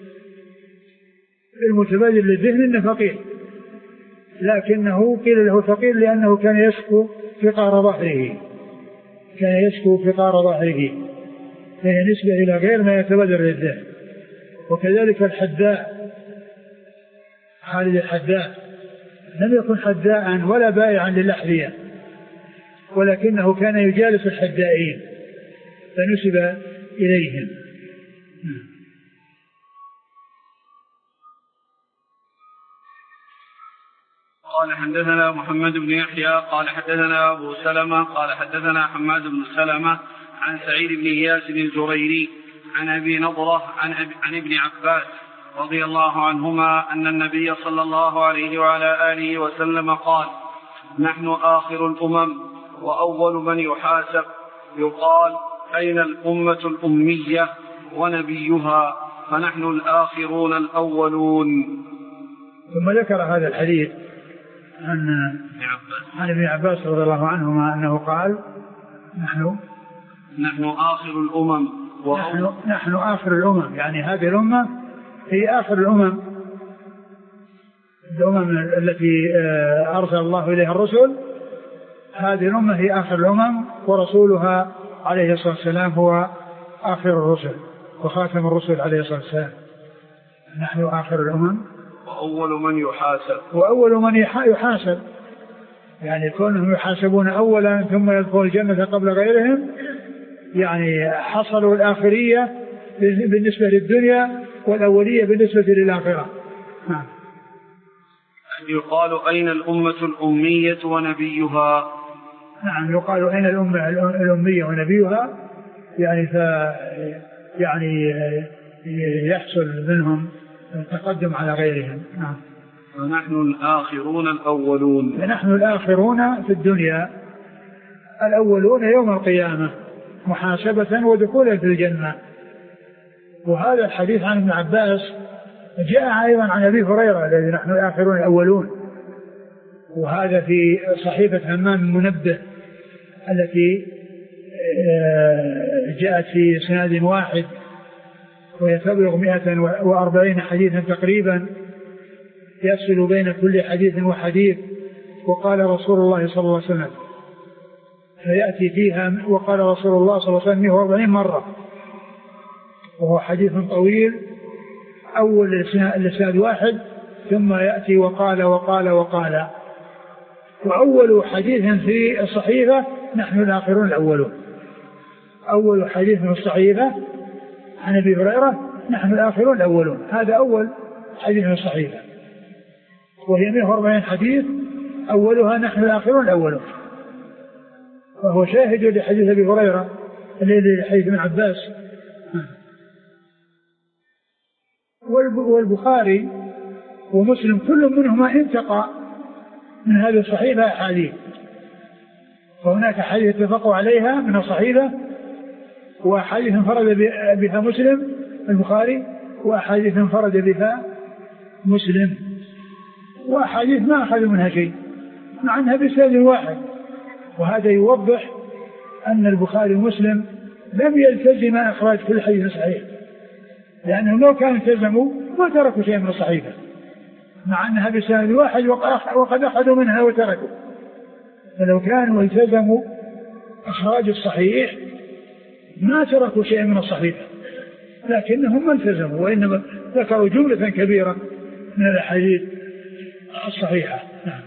المتبادر للذهن إنه فقير، لكنه قيل له فقير لأنه كان يشكو فقار ظهره، فهي نسبة إلى غير ما يتبادر للذهن. وكذلك الحداء، خالد الحداء لم يكن حداء ولا بائعا للأحذية، ولكنه كان يجالس الحدائين فنسب إليهم. قال حدثنا محمد بن يحيى قال حدثنا أبو سلمة قال حدثنا حماد بن سلمة عن سعيد بن إياس الجريري عن أبي نضرة عن ابن عباس رضي الله عنهما أن النبي صلى الله عليه وعلى آله وسلم قال نحن آخر الأمم وأول من يحاسب، يقال أين الأمة الأمية ونبيها، فنحن الآخرون الأولون. ثم ذكر هذا الحديث عن ابن عباس رضي الله عنهما أنه قال نحن آخر الأمم نحن آخر الأمم، يعني هذه الأمة هي آخر الأمم التي أرسل الله إليها الرسل. هذه الأمة هي آخر الأمم ورسولها عليه الصلاة والسلام هو آخر الرسل وخاتم الرسل عليه الصلاة والسلام. نحن آخر الأمم وأول من يحاسب، يعني كونهم يحاسبون أولا ثم يدخلون الجنة قبل غيرهم، يعني حصلوا الآخرية بالنسبة للدنيا والأولية بالنسبة للآخرة. يقال أين الأمة الأمية ونبيها. نعم، يقال أين الأمة الأمية ونبيها، يعني يحصل منهم التقدم على غيرهم. نعم. ونحن الآخرون الأولون. نحن الآخرون في الدنيا، الأولون يوم القيامة محاسبة ودخولا في الجنة. وهذا الحديث عن ابن عباس جاء أيضا عن أبي هريرة الذي نحن الآخرون الأولون، وهذا في صحيفة همام المنبه التي جاءت في سناد واحد وهي تبلغ 140 حديثا تقريبا، يفصل بين كل حديث وحديث. وقال رسول الله صلى الله عليه وسلم فيأتي فيها، وقال رسول الله صلى الله عليه وسلم 140 مرة، وهو حديث طويل. أول الإسناد واحد ثم يأتي وقال وقال وقال. وأول حديث في الصحيفة نحن الآخرون الأولون. أول حديث في الصحيفة عن أبي هريرة نحن الآخرون الأولون، هذا أول حديث في الصحيفة، وهي 140 حديث أولها نحن الآخرون الأولون، وهو شاهد لحديث أبي هريرة لحديث ابن عباس. والبخاري ومسلم كل منهما انتقى من هذه الصحيفة أحاديث، فهناك حديث اتفقوا عليها من الصحيفة، وأحاديث انفرد بها مسلم البخاري، وأحاديث انفرد بها مسلم، وأحاديث ما أخذوا منها شيء مع أنها بسند واحد. وهذا يوضح أن البخاري ومسلم لم يلتزم إخراج كل حديث صحيح، لأنه لو كانوا التزموا ما تركوا شيء من الصحيفة، مع أنها بسند واحد وقد أخذوا منها وتركوا. فلو كانوا التزموا إخراج الصحيح ما تركوا شيء من الصحيفة، لكنهم ما التزموا، وإنما ذكروا جملة كبيرة من الأحاديث الصحيحة. نعم.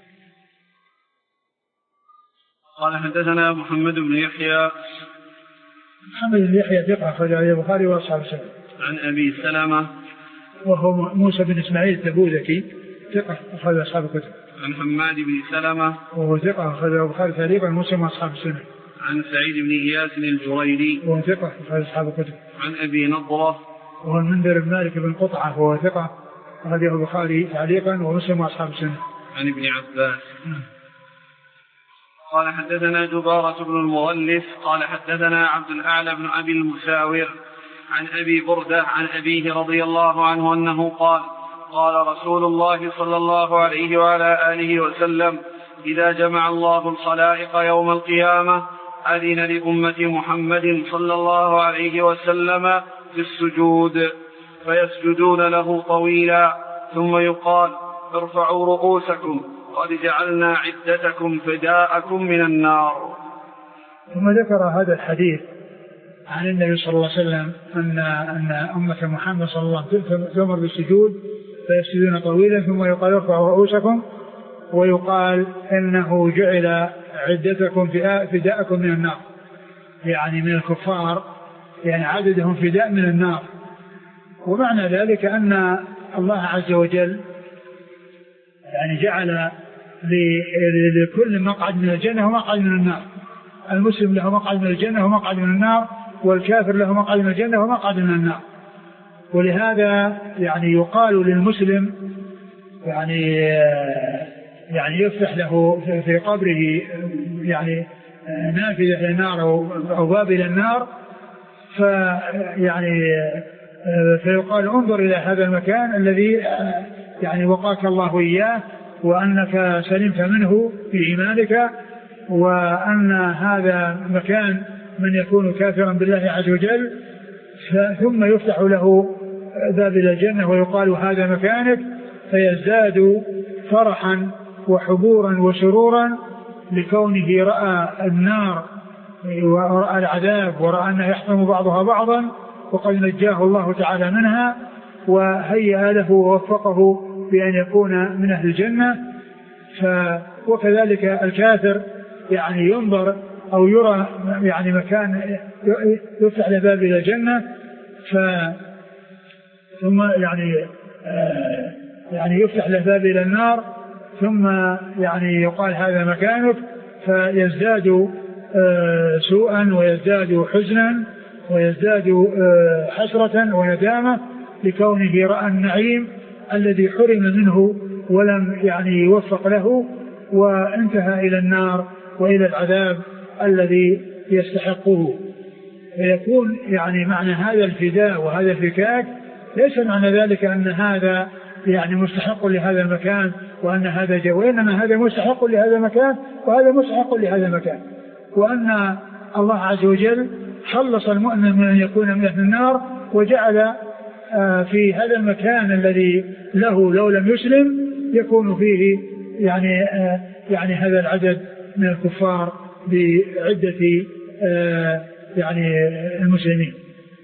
قال حدثنا محمد بن يحيى. محمد بن يحيى ثقة أخرج حديث البخاري وأصحاب السنن. عن أبي سلمة وهو موسى بن إسماعيل التبوذكي ثقة أخرج أصحاب الكتب. عن حماد بن سلمة وهو ثقة أخرج البخاري تعليقا ومسلم وأصحاب السنن. عن سعيد بن إياس الجريري وهو ثقة أخرج أصحاب الكتب. عن أبي نضرة وهو المنذر بن مالك بن قطعة وهو ثقة أخرجه البخاري تعليقا ومسلم وأصحاب السنن. عن ابن عباس. قال حدثنا جبارة بن المغلس قال حدثنا عبد الأعلى بن أبي المساور عن أبي بردة عن أبيه رضي الله عنه أنه قال قال رسول الله صلى الله عليه وعلى آله وسلم إذا جمع الله الخلائق يوم القيامة أذن لأمة محمد صلى الله عليه وسلم في السجود فيسجدون له طويلا ثم يقال ارفعوا رؤوسكم قد جعلنا عدتكم فداءكم من النار. ثم ذكر هذا الحديث عن النبي صلى الله عليه وسلم أن أمة محمد صلى الله عليه وسلم تؤمر بالسجود فيسجدون طويلا ثم يقال ارفعوا رؤوسكم ويقال إنه جعل عدتكم فداءكم من النار، يعني من الكفار، يعني عددهم فداء من النار. ومعنى ذلك أن الله عز وجل يعني جعل لكل مقعد من الجنة ومقعد من النار. المسلم له مقعد من الجنة ومقعد من النار، والكافر له مقعد من الجنة ومقعد من النار. ولهذا يعني يقال للمسلم يعني يفتح له في قبره يعني نافذة للنار أو باب إلى النار، فيقال انظر إلى هذا المكان الذي يعني وقاك الله إياه وأنك سلمت منه في إيمانك، وأن هذا مكان من يكون كافرا بالله عز وجل، ثم يفتح له باب إلى الجنة ويقال هذا مكانك، فيزداد فرحا وحبورا وسرورا لكونه رأى النار ورأى العذاب ورأى أنه يحطم بعضها بعضا وقد نجاه الله تعالى منها وهيأ له ووفقه بأن يكون من أهل الجنة. وكذلك الكافر يعني ينظر أو يرى يعني مكان يفتح له باب إلى الجنة ثم يعني يفتح له باب إلى النار، ثم يعني يقال هذا مكانك، فيزداد سوءا ويزداد حزنا ويزداد حسرة وندامة لكونه رأى النعيم الذي حرم منه ولم يعني يوفق له، وانتهى إلى النار وإلى العذاب الذي يستحقه. فيكون يعني معنى هذا الفداء وهذا الفكاك ليس معنى ذلك أن هذا يعني مستحق لهذا المكان وأن هذا جو، وإنما هذا مستحق لهذا المكان وهذا مستحق لهذا المكان، وأن الله عز وجل خلص المؤمن من أن يكون من أهل النار وجعل في هذا المكان الذي له لو لم يسلم يكون فيه يعني هذا العدد من الكفار بعدة يعني المسلمين.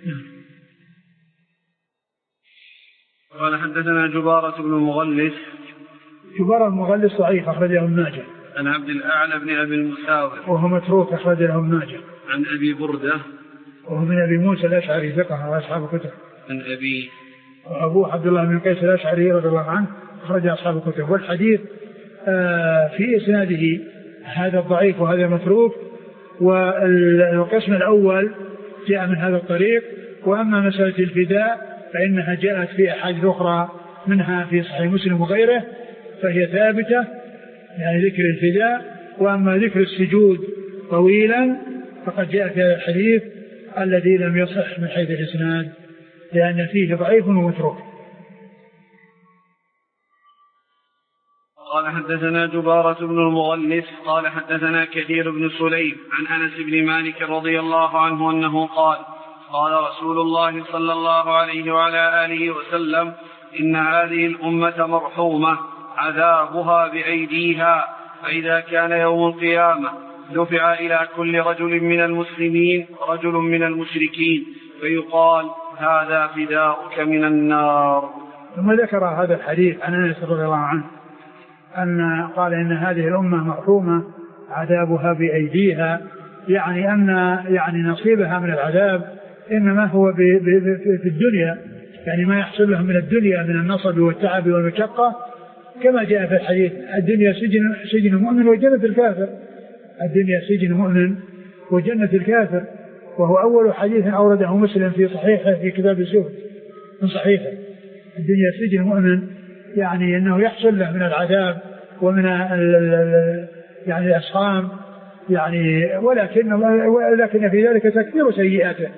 قال حدثنا جبارة بن المغلس. جبارة المغلس ضعيف أخرجه ابن ماجه. عن عبد الأعلى بن أبي المساور وهو متروك أخرجه ابن ماجه. عن أبي بردة وهو من أبي موسى الأشعري ثقة وأصحاب الكتب. عن أبي أبوه عبد الله بن قيس الأشعري رضي الله عنه أخرج أصحاب الكتب. والحديث في إسناده هذا الضعيف وهذا متروك، والقسم الأول جاء من هذا الطريق. وأما مسألة الفداء فإنها جاءت في أحاديث أخرى منها في صحيح مسلم وغيره فهي ثابتة، يعني ذكر الفداء. وأما ذكر السجود طويلا فقد جاء في هذا الحديث الذي لم يصح من حيث الإسناد لأن فيه ضعيف ومتروك. قال حدثنا جبارة بن المغلس قال حدثنا كثير بن سليم عن أنس بن مالك رضي الله عنه أنه قال قال رسول الله صلى الله عليه وعلى آله وسلم إن هذه الأمة مرحومة عذابها بأيديها، فإذا كان يوم القيامة دفع إلى كل رجل من المسلمين رجل من المشركين فيقال هذا فداؤك من النار. ثم ذكر هذا الحديث عن أنس رضي الله عنه أن قال إن هذه الأمة مرحومة عذابها بأيديها، يعني أن يعني نصيبها من العذاب إنما هو في الدنيا، يعني ما يحصل لهم من الدنيا من النصب والتعب والمشقة، كما جاء في الحديث الدنيا سجن مؤمن وجنة الكافر، الدنيا سجن مؤمن وجنة الكافر، وهو أول حديث أورده مسلم في صحيحه في كتاب الزهد من صحيحه. الدنيا سجن مؤمن يعني أنه يحصل له من العذاب ومن يعني الأسقام، يعني ولكن في ذلك تكثير سيئاته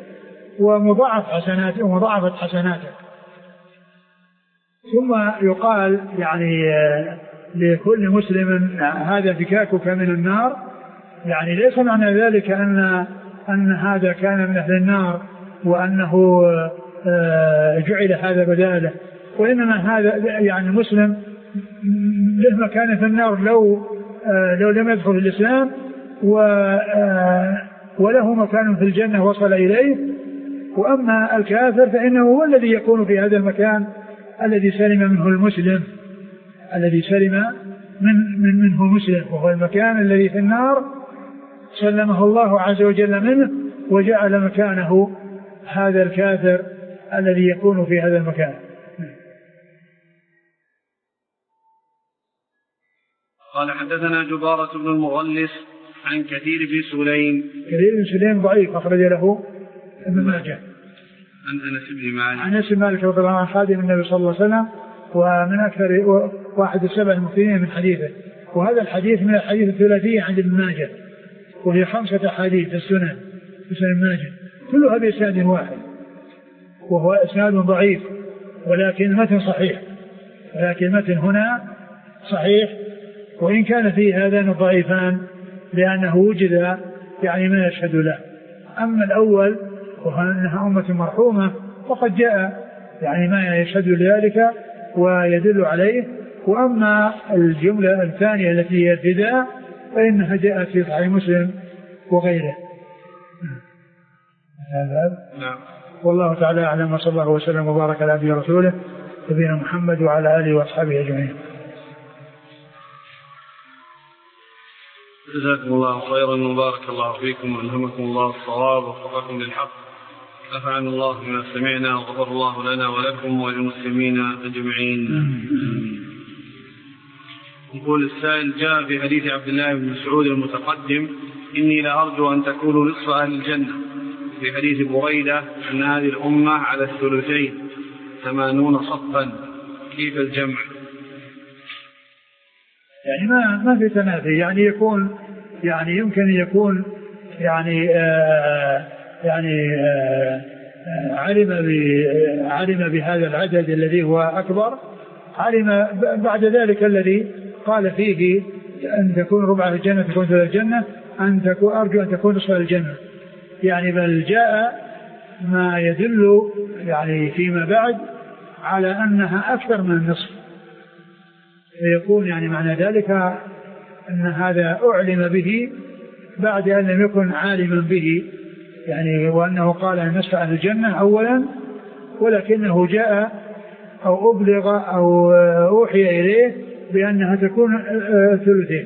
ومضاعفة حسناته. ثم يقال يعني لكل مسلم هذا فكاكك من النار، يعني ليس معنى ذلك أن هذا كان من أهل النار وأنه جعل هذا بداله، وإنما هذا يعني المسلم له مكان في النار لو لم يدخل الإسلام، وله مكان في الجنة وصل إليه. وأما الكافر فإنه هو الذي يكون في هذا المكان الذي سلم منه المسلم، الذي سلم منه المسلم، وهو المكان الذي في النار سلمه الله عز وجل منه وجعل مكانه هذا الكافر الذي يكون في هذا المكان. قال حدثنا جبارة بن المغلس عن كثير بن سليم. كثير بن سليم ضعيف أخرج له ابن ماجه. عن أنس بن مالك رضي الله عنه خادم النبي صلى الله عليه وسلم ومن أكثر واحد السبع المكثرين من حديثه، وهذا الحديث من الحديث الثلاثية عند ابن ماجه، وهي 5 أحاديث في السنن في سنن ابن ماجه كلها بإسناد واحد، وهو إسناد ضعيف ولكن متن صحيح، ولكن المتن هنا صحيح، وإن كان فيه هذان ضعيفان لأنه وجد يعني ما يشهد له. أما الأول وهو أنها أمة مرحومة فقد جاء يعني ما يشهد لذلك ويدل عليه. وأما الجملة الثانية التي هي الفداء فإنها جاءت في صحيح مسلم وغيره. نعم. والله تعالى أعلم، وصلى الله وسلم وبارك على نبينا ورسوله نبينا محمد وعلى آله وأصحابه أجمعين. جزاكم الله خيرا وبارك الله فيكم وألهمكم الله الصواب ووفقكم للحق، نفعنا الله بما سمعنا وغفر الله لنا ولكم وللمسلمين أجمعين. يقول السائل: جاء في حديث عبد الله بن مسعود المتقدم إني لأرجو أن تكونوا نصف أهل الجنة، في حديث بريدة أن هذه الأمة على الثلثين 80 صفا، كيف الجمع؟ يعني ما في تنافي، يعني يكون يعني يمكن يكون يعني علم بهذا العدد الذي هو أكبر، علم بعد ذلك الذي قال فيه أن تكون ربع الجنة تكون ثلث الجنة، أرجو أن تكون نصف الجنة، يعني بل جاء ما يدل يعني فيما بعد على أنها أكثر من النصف، فيكون يعني معنى ذلك أن هذا أعلم به بعد أن لم يكن عالما به، يعني وأنه قال أن نصف أهل الجنة أولا، ولكنه جاء أو أبلغ أو أوحي إليه بأنها تكون ثلثين.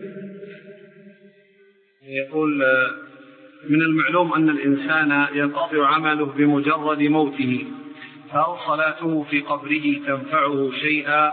يقول: من المعلوم أن الإنسان ينقطع عمله بمجرد موته، فهل صلاته في قبره تنفعه شيئا؟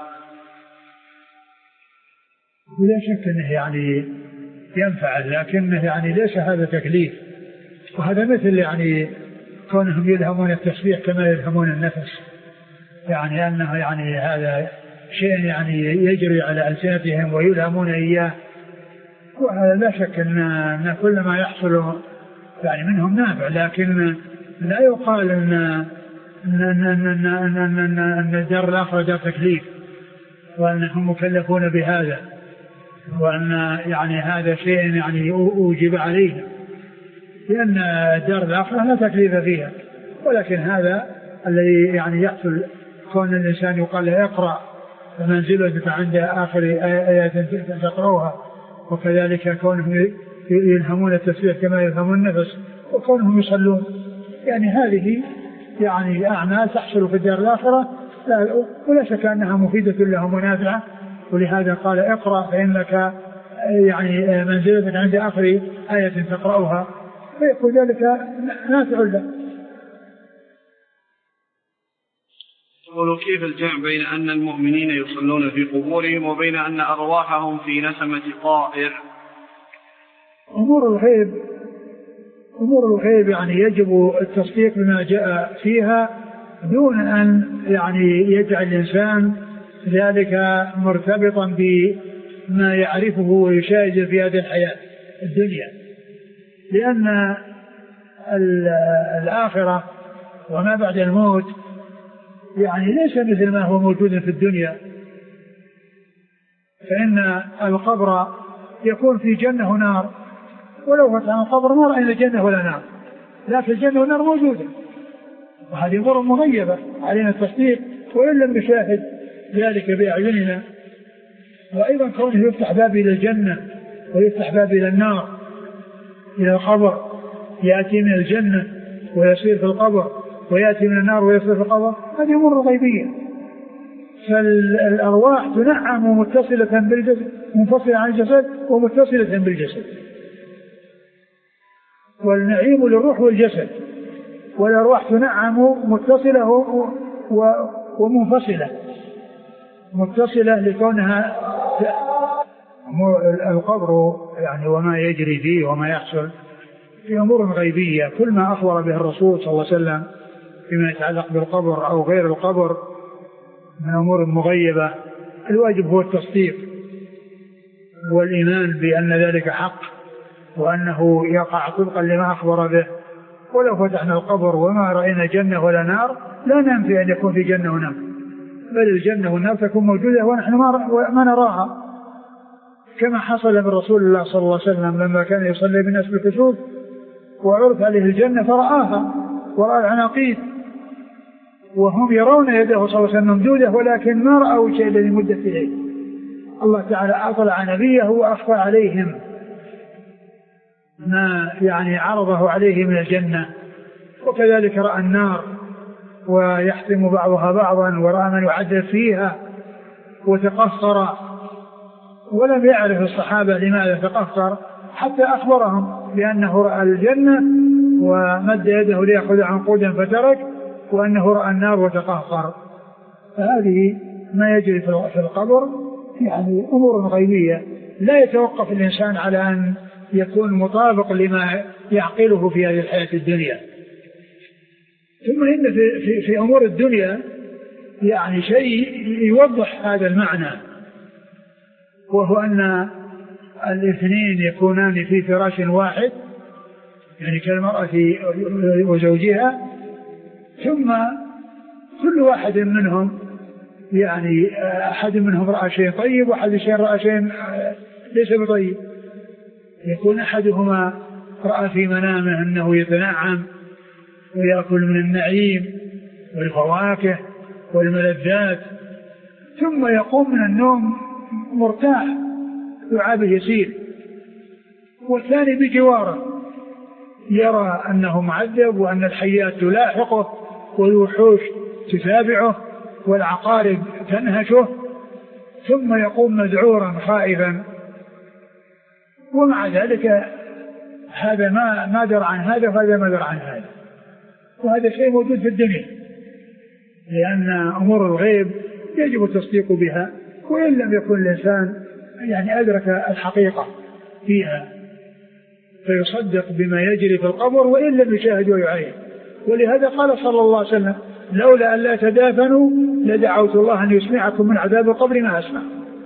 لا شك أنه يعني ينفع، لكنه يعني ليس هذا تكليف، وهذا مثل يعني كونهم يلهمون التسبيح كما يلهمون النفس، يعني أنه يعني هذا شيء يعني يجري على ألسنتهم ويلهمون إياه، ولا شك أن كل ما يحصل يعني منهم نافع، لكن لا يقال أن الدار الآخرة دار تكليف وأنهم مكلفون بهذا، وأن يعني هذا شيء يعني أوجب عليه، لأن دار الآخرة لا تكليف فيها. ولكن هذا الذي يعني يحصل كون الإنسان يقال له اقرأ فمنزلتك عند آخر آيات تقرأها، وكذلك كونهم يلهمون التسبيح كما يلهمون النفس، وكونهم يصلون، يعني هذه يعني أعمال تحصل في الدار الآخرة ولا شك أنها مفيدة لهم ونافعة. ولهذا قال اقرأ فإنك يعني منزلتك عند آخر آية تقرأها، فيكون ذلك نافع له. يقول كيف الجمع بين أن المؤمنين يصلون في قبورهم وبين أن أرواحهم في نسمة طائر؟ أمور الغيب يعني يجب التصديق بما جاء فيها دون أن يعني يجعل الإنسان ذلك مرتبطا بما يعرفه ويشاهد في هذه الحياة الدنيا، لأن الآخرة وما بعد الموت يعني ليس مثل ما هو موجود في الدنيا. فإن القبر يكون في جنة ونار، ولو فتحنا القبر ما رأينا جنة ولا نار، لكن الجنة والنار موجودة، وهذه أمور مغيبة علينا التصديق وإن لم نشاهد ذلك بأعيننا. وأيضا كونه يفتح باب إلى الجنة ويفتح باب إلى النار إلى القبر، يأتي من الجنة ويصير في القبر، ويأتي من النار ويصير في القبر، هذه أمور غيبية. فالأرواح تنعم متصلة بالجسد، منفصلة عن الجسد ومتصلة بالجسد، والنعيم للروح والجسد، والأرواح تنعم متصلة ومنفصلة. متصلة لكونها القبر يعني وما يجري فيه وما يحصل في أمور غيبية. كل ما أخبر به الرسول صلى الله عليه وسلم فيما يتعلق بالقبر أو غير القبر من أمور مغيبة، الواجب هو التصديق والإيمان بأن ذلك حق وأنه يقع طبقا لما أخبر به. ولو فتحنا القبر وما رأينا جنة ولا نار لا ننفي أن يكون في جنة ونار، بل الجنة والنار تكون موجودة ونحن ما نراها، كما حصل بالرسول الله صلى الله عليه وسلم لما كان يصلي بالناس بالكسوف وعرض عليه الجنة فرآها ورأى العناقيد وهم يرون يده صلى الله عليه وسلم ممدودة، ولكن ما رأوا شيء الذي مدت إليه. الله تعالى أطلع نبيه وأخفى عليهم ما يعني عرضه عليه من الجنة، وكذلك رأى النار ويحتم بعضها بعضا، ورأى من يعذب فيها وتقصر، ولم يعرف الصحابة لماذا تقصر حتى أخبرهم بأنه رأى الجنة ومد يده ليأخذ عنقودا فترك، وأنه رأى النار وتقهقر. فهذه ما يجري في القبر يعني أمور غيبية لا يتوقف الإنسان على أن يكون مطابق لما يعقله في هذه الحياة الدنيا. ثم إن في أمور الدنيا يعني شيء يوضح هذا المعنى، وهو أن الاثنين يكونان في فراش واحد، يعني كالمرأة وزوجها، ثم كل واحد منهم يعني أحد منهم رأى شيء طيب وأحد رأى شيء ليس بطيب. يكون أحدهما رأى في منامه أنه يتنعم ويأكل من النعيم والفواكه والملذات، ثم يقوم من النوم مرتاح وعابه يسير، والثاني بجواره يرى أنه معذب وأن الحيات تلاحقه والوحوش تتابعه والعقارب تنهشه، ثم يقوم مذعورا خائفا. ومع ذلك هذا ما درى عن هذا وهذا ما درى عن هذا، وهذا شيء موجود في الدنيا، لأن أمور الغيب يجب التصديق بها، وإن لم يكن الإنسان يعني أدرك الحقيقة فيها فيصدق بما يجري في القبر وإن لم يشاهد ويعاين. ولهذا قال صلى الله عليه وسلم: لولا أن لا تدافنوا لدعوت الله أن يسمعكم من عذاب القبر ما أسمع.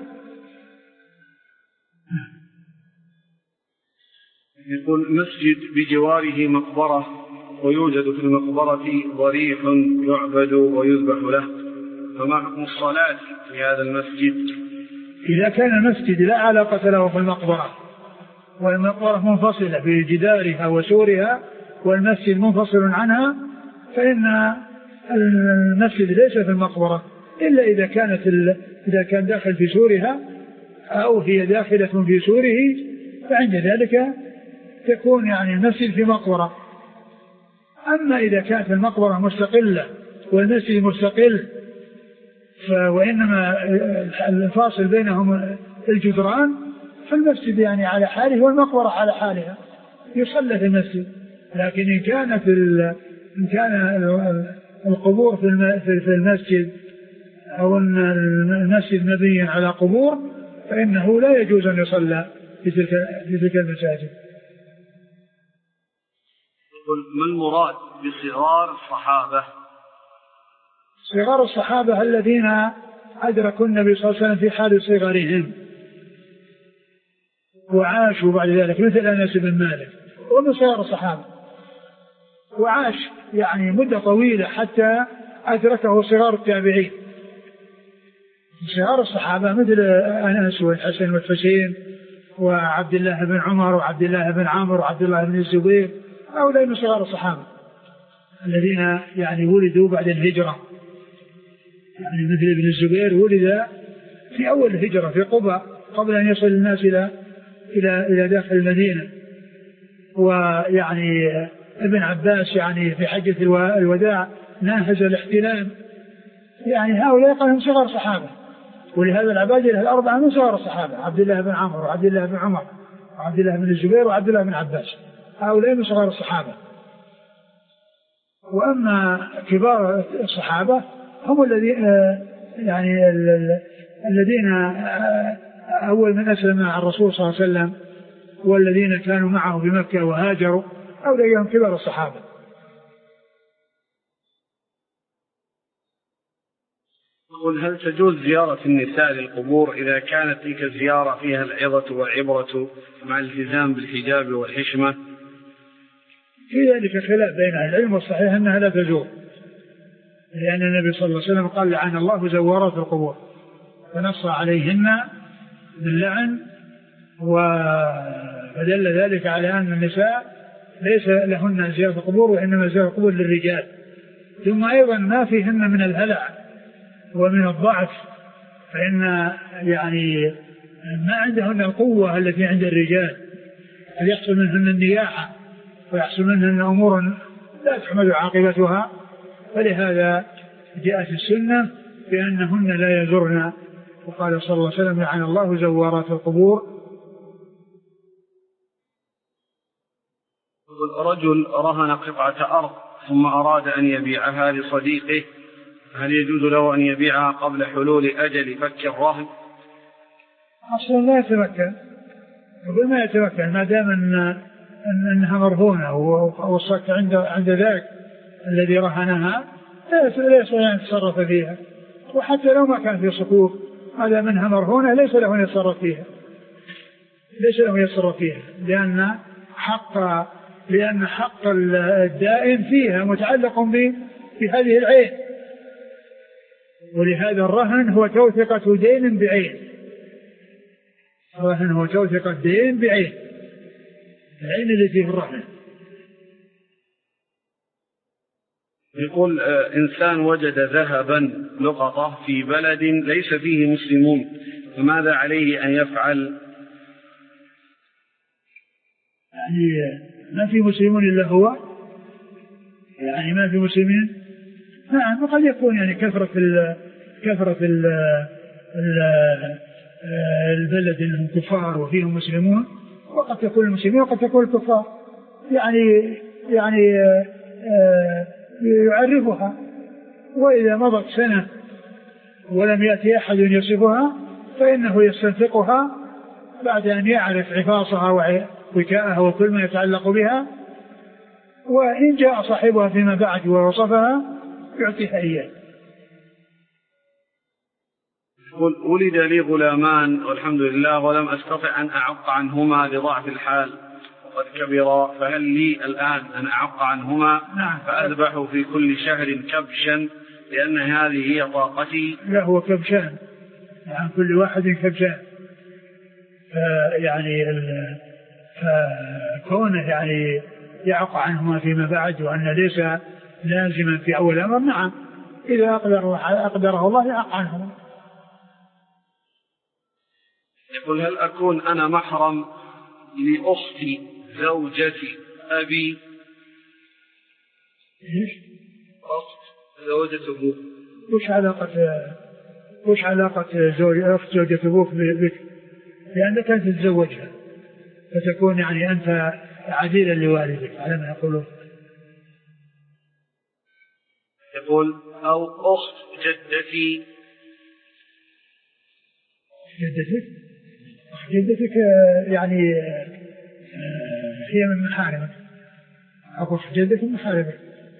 يقول: مسجد بجواره مقبرة ويوجد في المقبرة ضريح يعبد ويذبح له، فما حكم الصلاة في هذا المسجد إذا كان المسجد لا علاقة له في المقبرة والمقبرة منفصلة بجدارها وسورها والمسجد منفصل عنها فإن المسجد ليس في المقبرة إلا إذا كان داخل في سورها أو هي داخلة في سوره فعند ذلك تكون يعني المسجد في مقبرة. أما إذا كانت المقبرة مستقلة والمسجد مستقل وإنما الفاصل بينهم الجدران فالمسجد يعني على حاله والمقبرة على حالها يصلى في المسجد. لكن إن كان القبور في المسجد أو أن المسجد مبني على قبور فإنه لا يجوز أن يصلى في تلك المساجد. ما المراد بصغار الصحابة؟ صغار الصحابة الذين أدركوا النبي صلى الله عليه وسلم في حال صغرهم وعاشوا بعد ذلك مثل أنس بن مالك ومن صغار الصحابة وعاش يعني مدة طويلة حتى أدركه صغار التابعين. صغار الصحابة مثل أنس والحسن والحسين وعبد الله بن عمر وعبد الله بن عامر وعبد الله بن الزبير هؤلاء من صغار الصحابة الذين يعني ولدوا بعد الهجرة. يعني مثل ابن الزبير ولد في أول الهجرة في قباء قبل أن يصل الناس إلى داخل المدينة. ويعني ابن عباس يعني في حجة الوداع ناهز الاحتلام. يعني هؤلاء قالوا صغار صحابة. ولهذا العبادلة الأربعة من صغار الصحابة عبد الله بن عمرو وعبد الله بن عمر وعبد الله بن الزبير وعبد الله بن عباس هؤلاء من صغار الصحابة. وأما كبار الصحابة هم الذين أول من أسلم مع الرسول صلى الله عليه وسلم والذين كانوا معه في مكة وهاجروا هؤلاء هم كبار الصحابة. قل هل تجوز زيارة النساء للقبور إذا كانت تلك الزيارة فيها العظة والعبرة مع الالتزام بالحجاب والحشمة؟ في ذلك خلاف بين أهل العلم والصحيح أنها لا تجوز لأن النبي صلى الله عليه وسلم قال لعن الله زوارات القبور فنص عليهن باللعن ودل ذلك على أن النساء ليس لهن زيارة القبور وإنما زيارة القبور للرجال. ثم أيضا ما فيهن من الهلع ومن الضعف فإن يعني ما عندهن القوة التي عند الرجال يحصل منهن النياحة ويحصل منهن أمور لا تحمد عاقبتها. فلهذا جاءت السنة بأنهن لا يزرن وقال صلى الله عليه وسلم لعن الله زوارات القبور. رجل رهن قطعة أرض ثم أراد أن يبيعها لصديقه هل يجوز له أن يبيعها قبل حلول أجل فك الرهن؟ أصلا لا يتمكن يقول ما يتمكن ما دام أنها مرهونة وصلت عند ذاك الذي رهنها لا يستطيع أن يتصرف فيها. وحتى لو ما كان في صكوك ما دام أنها مرهونة ليس له أن يتصرف فيها لأن حق الدائن فيها متعلق بهذه العين. ولهذا الرهن هو توثقة دين بعين. الرهن هو توثقة دين بعين العين التي فيه الرهن. يقول إنسان وجد ذهبا لقطة في بلد ليس فيه مسلمون فماذا عليه أن يفعل؟ يعني ما في مسلمون إلا هو يعني ما في مسلمين. نعم وقد يكون يعني كثرة البلد انهم كفار وفيهم مسلمون وقد تكون المسلمين وقد تكون الكفار يعني يعرفها. وإذا مضت سنة ولم يأتي أحد يصفها فإنه يستنفقها بعد أن يعرف عفاصها ووكاءها وكل ما يتعلق بها. وإن جاء صاحبها فيما بعد ووصفها يعطيها إياه. ولد لي غلامان والحمد لله ولم أستطع أن أعق عنهما لضعف الحال وقد كبرا فهل لي الآن أن أعق عنهما؟ نعم. فأذبح في كل شهر كبشا لأن هذه هي طاقتي؟ لا هو كبشان عن كل واحد كبشان. يعني فكونه يعني يعق عنهما فيما بعد، وأن ليس لازما في أول الأمر، نعم إذا أقدره الله يعق عنهما. يقول: هل أكون أنا محرم لأختي زوجة أبي؟ إيش؟ أخت زوجة أبوك. وش علاقة أخت زوجة أبوك بك؟ لأنك أنت تتزوجها فتكون يعني أنت عديلا لوالدك على ما يقولون. يقول: أو أخت جدتي. جدتك يعني هي من محارمك، أو أخت جدتك من محارمك.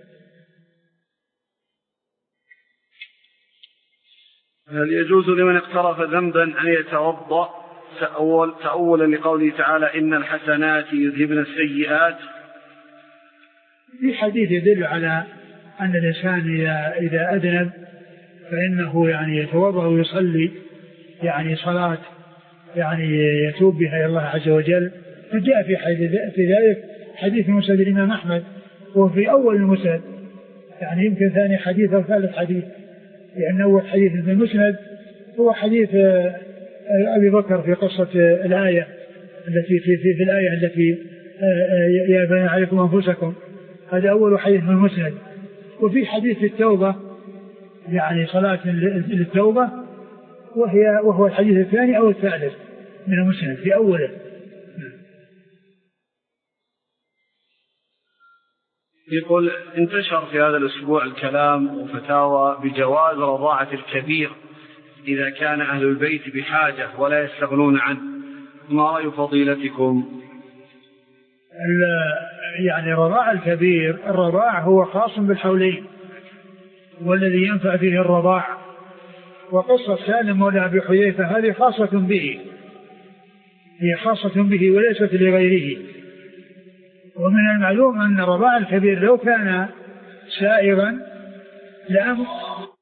هل يجوز لمن اقترف ذنبا أن يتوضأ تأولا لقوله تعالى: إن الحسنات يذهبن السيئات؟ في حديث يدل على أن الإنسان إذا أذنب فإنه يعني يتوضأ ويصلي يعني صلاة يعني يتوب بها إلى الله عز وجل. فجاء في ذلك حديث مسند الإمام أحمد، وفي أول المسند يعني يمكن ثاني حديث أو ثالث حديث، لأن أول حديث في المسند هو حديث أبي بكر في قصة الآية التي في الآية التي يا بني عليكم أنفسكم، هذا أول حديث في المسند. وفي حديث التوبة يعني صلاة للتوبة، وهو الحديث الثاني أو الثالث من المسند في أوله. يقول: انتشر في هذا الأسبوع الكلام وفتاوى بجواز رضاعة الكبير إذا كان أهل البيت بحاجة ولا يستغنون عنه، ما رأي فضيلتكم؟ يعني رضاع الكبير، الرضاع هو خاص بالحولين والذي ينفع فيه الرضاع، وقصة سالم مولى أبي حذيفة هذه خاصة به، هي خاصة به وليست لغيره. ومن المعلوم أن رضاع الكبير لو كان سائغا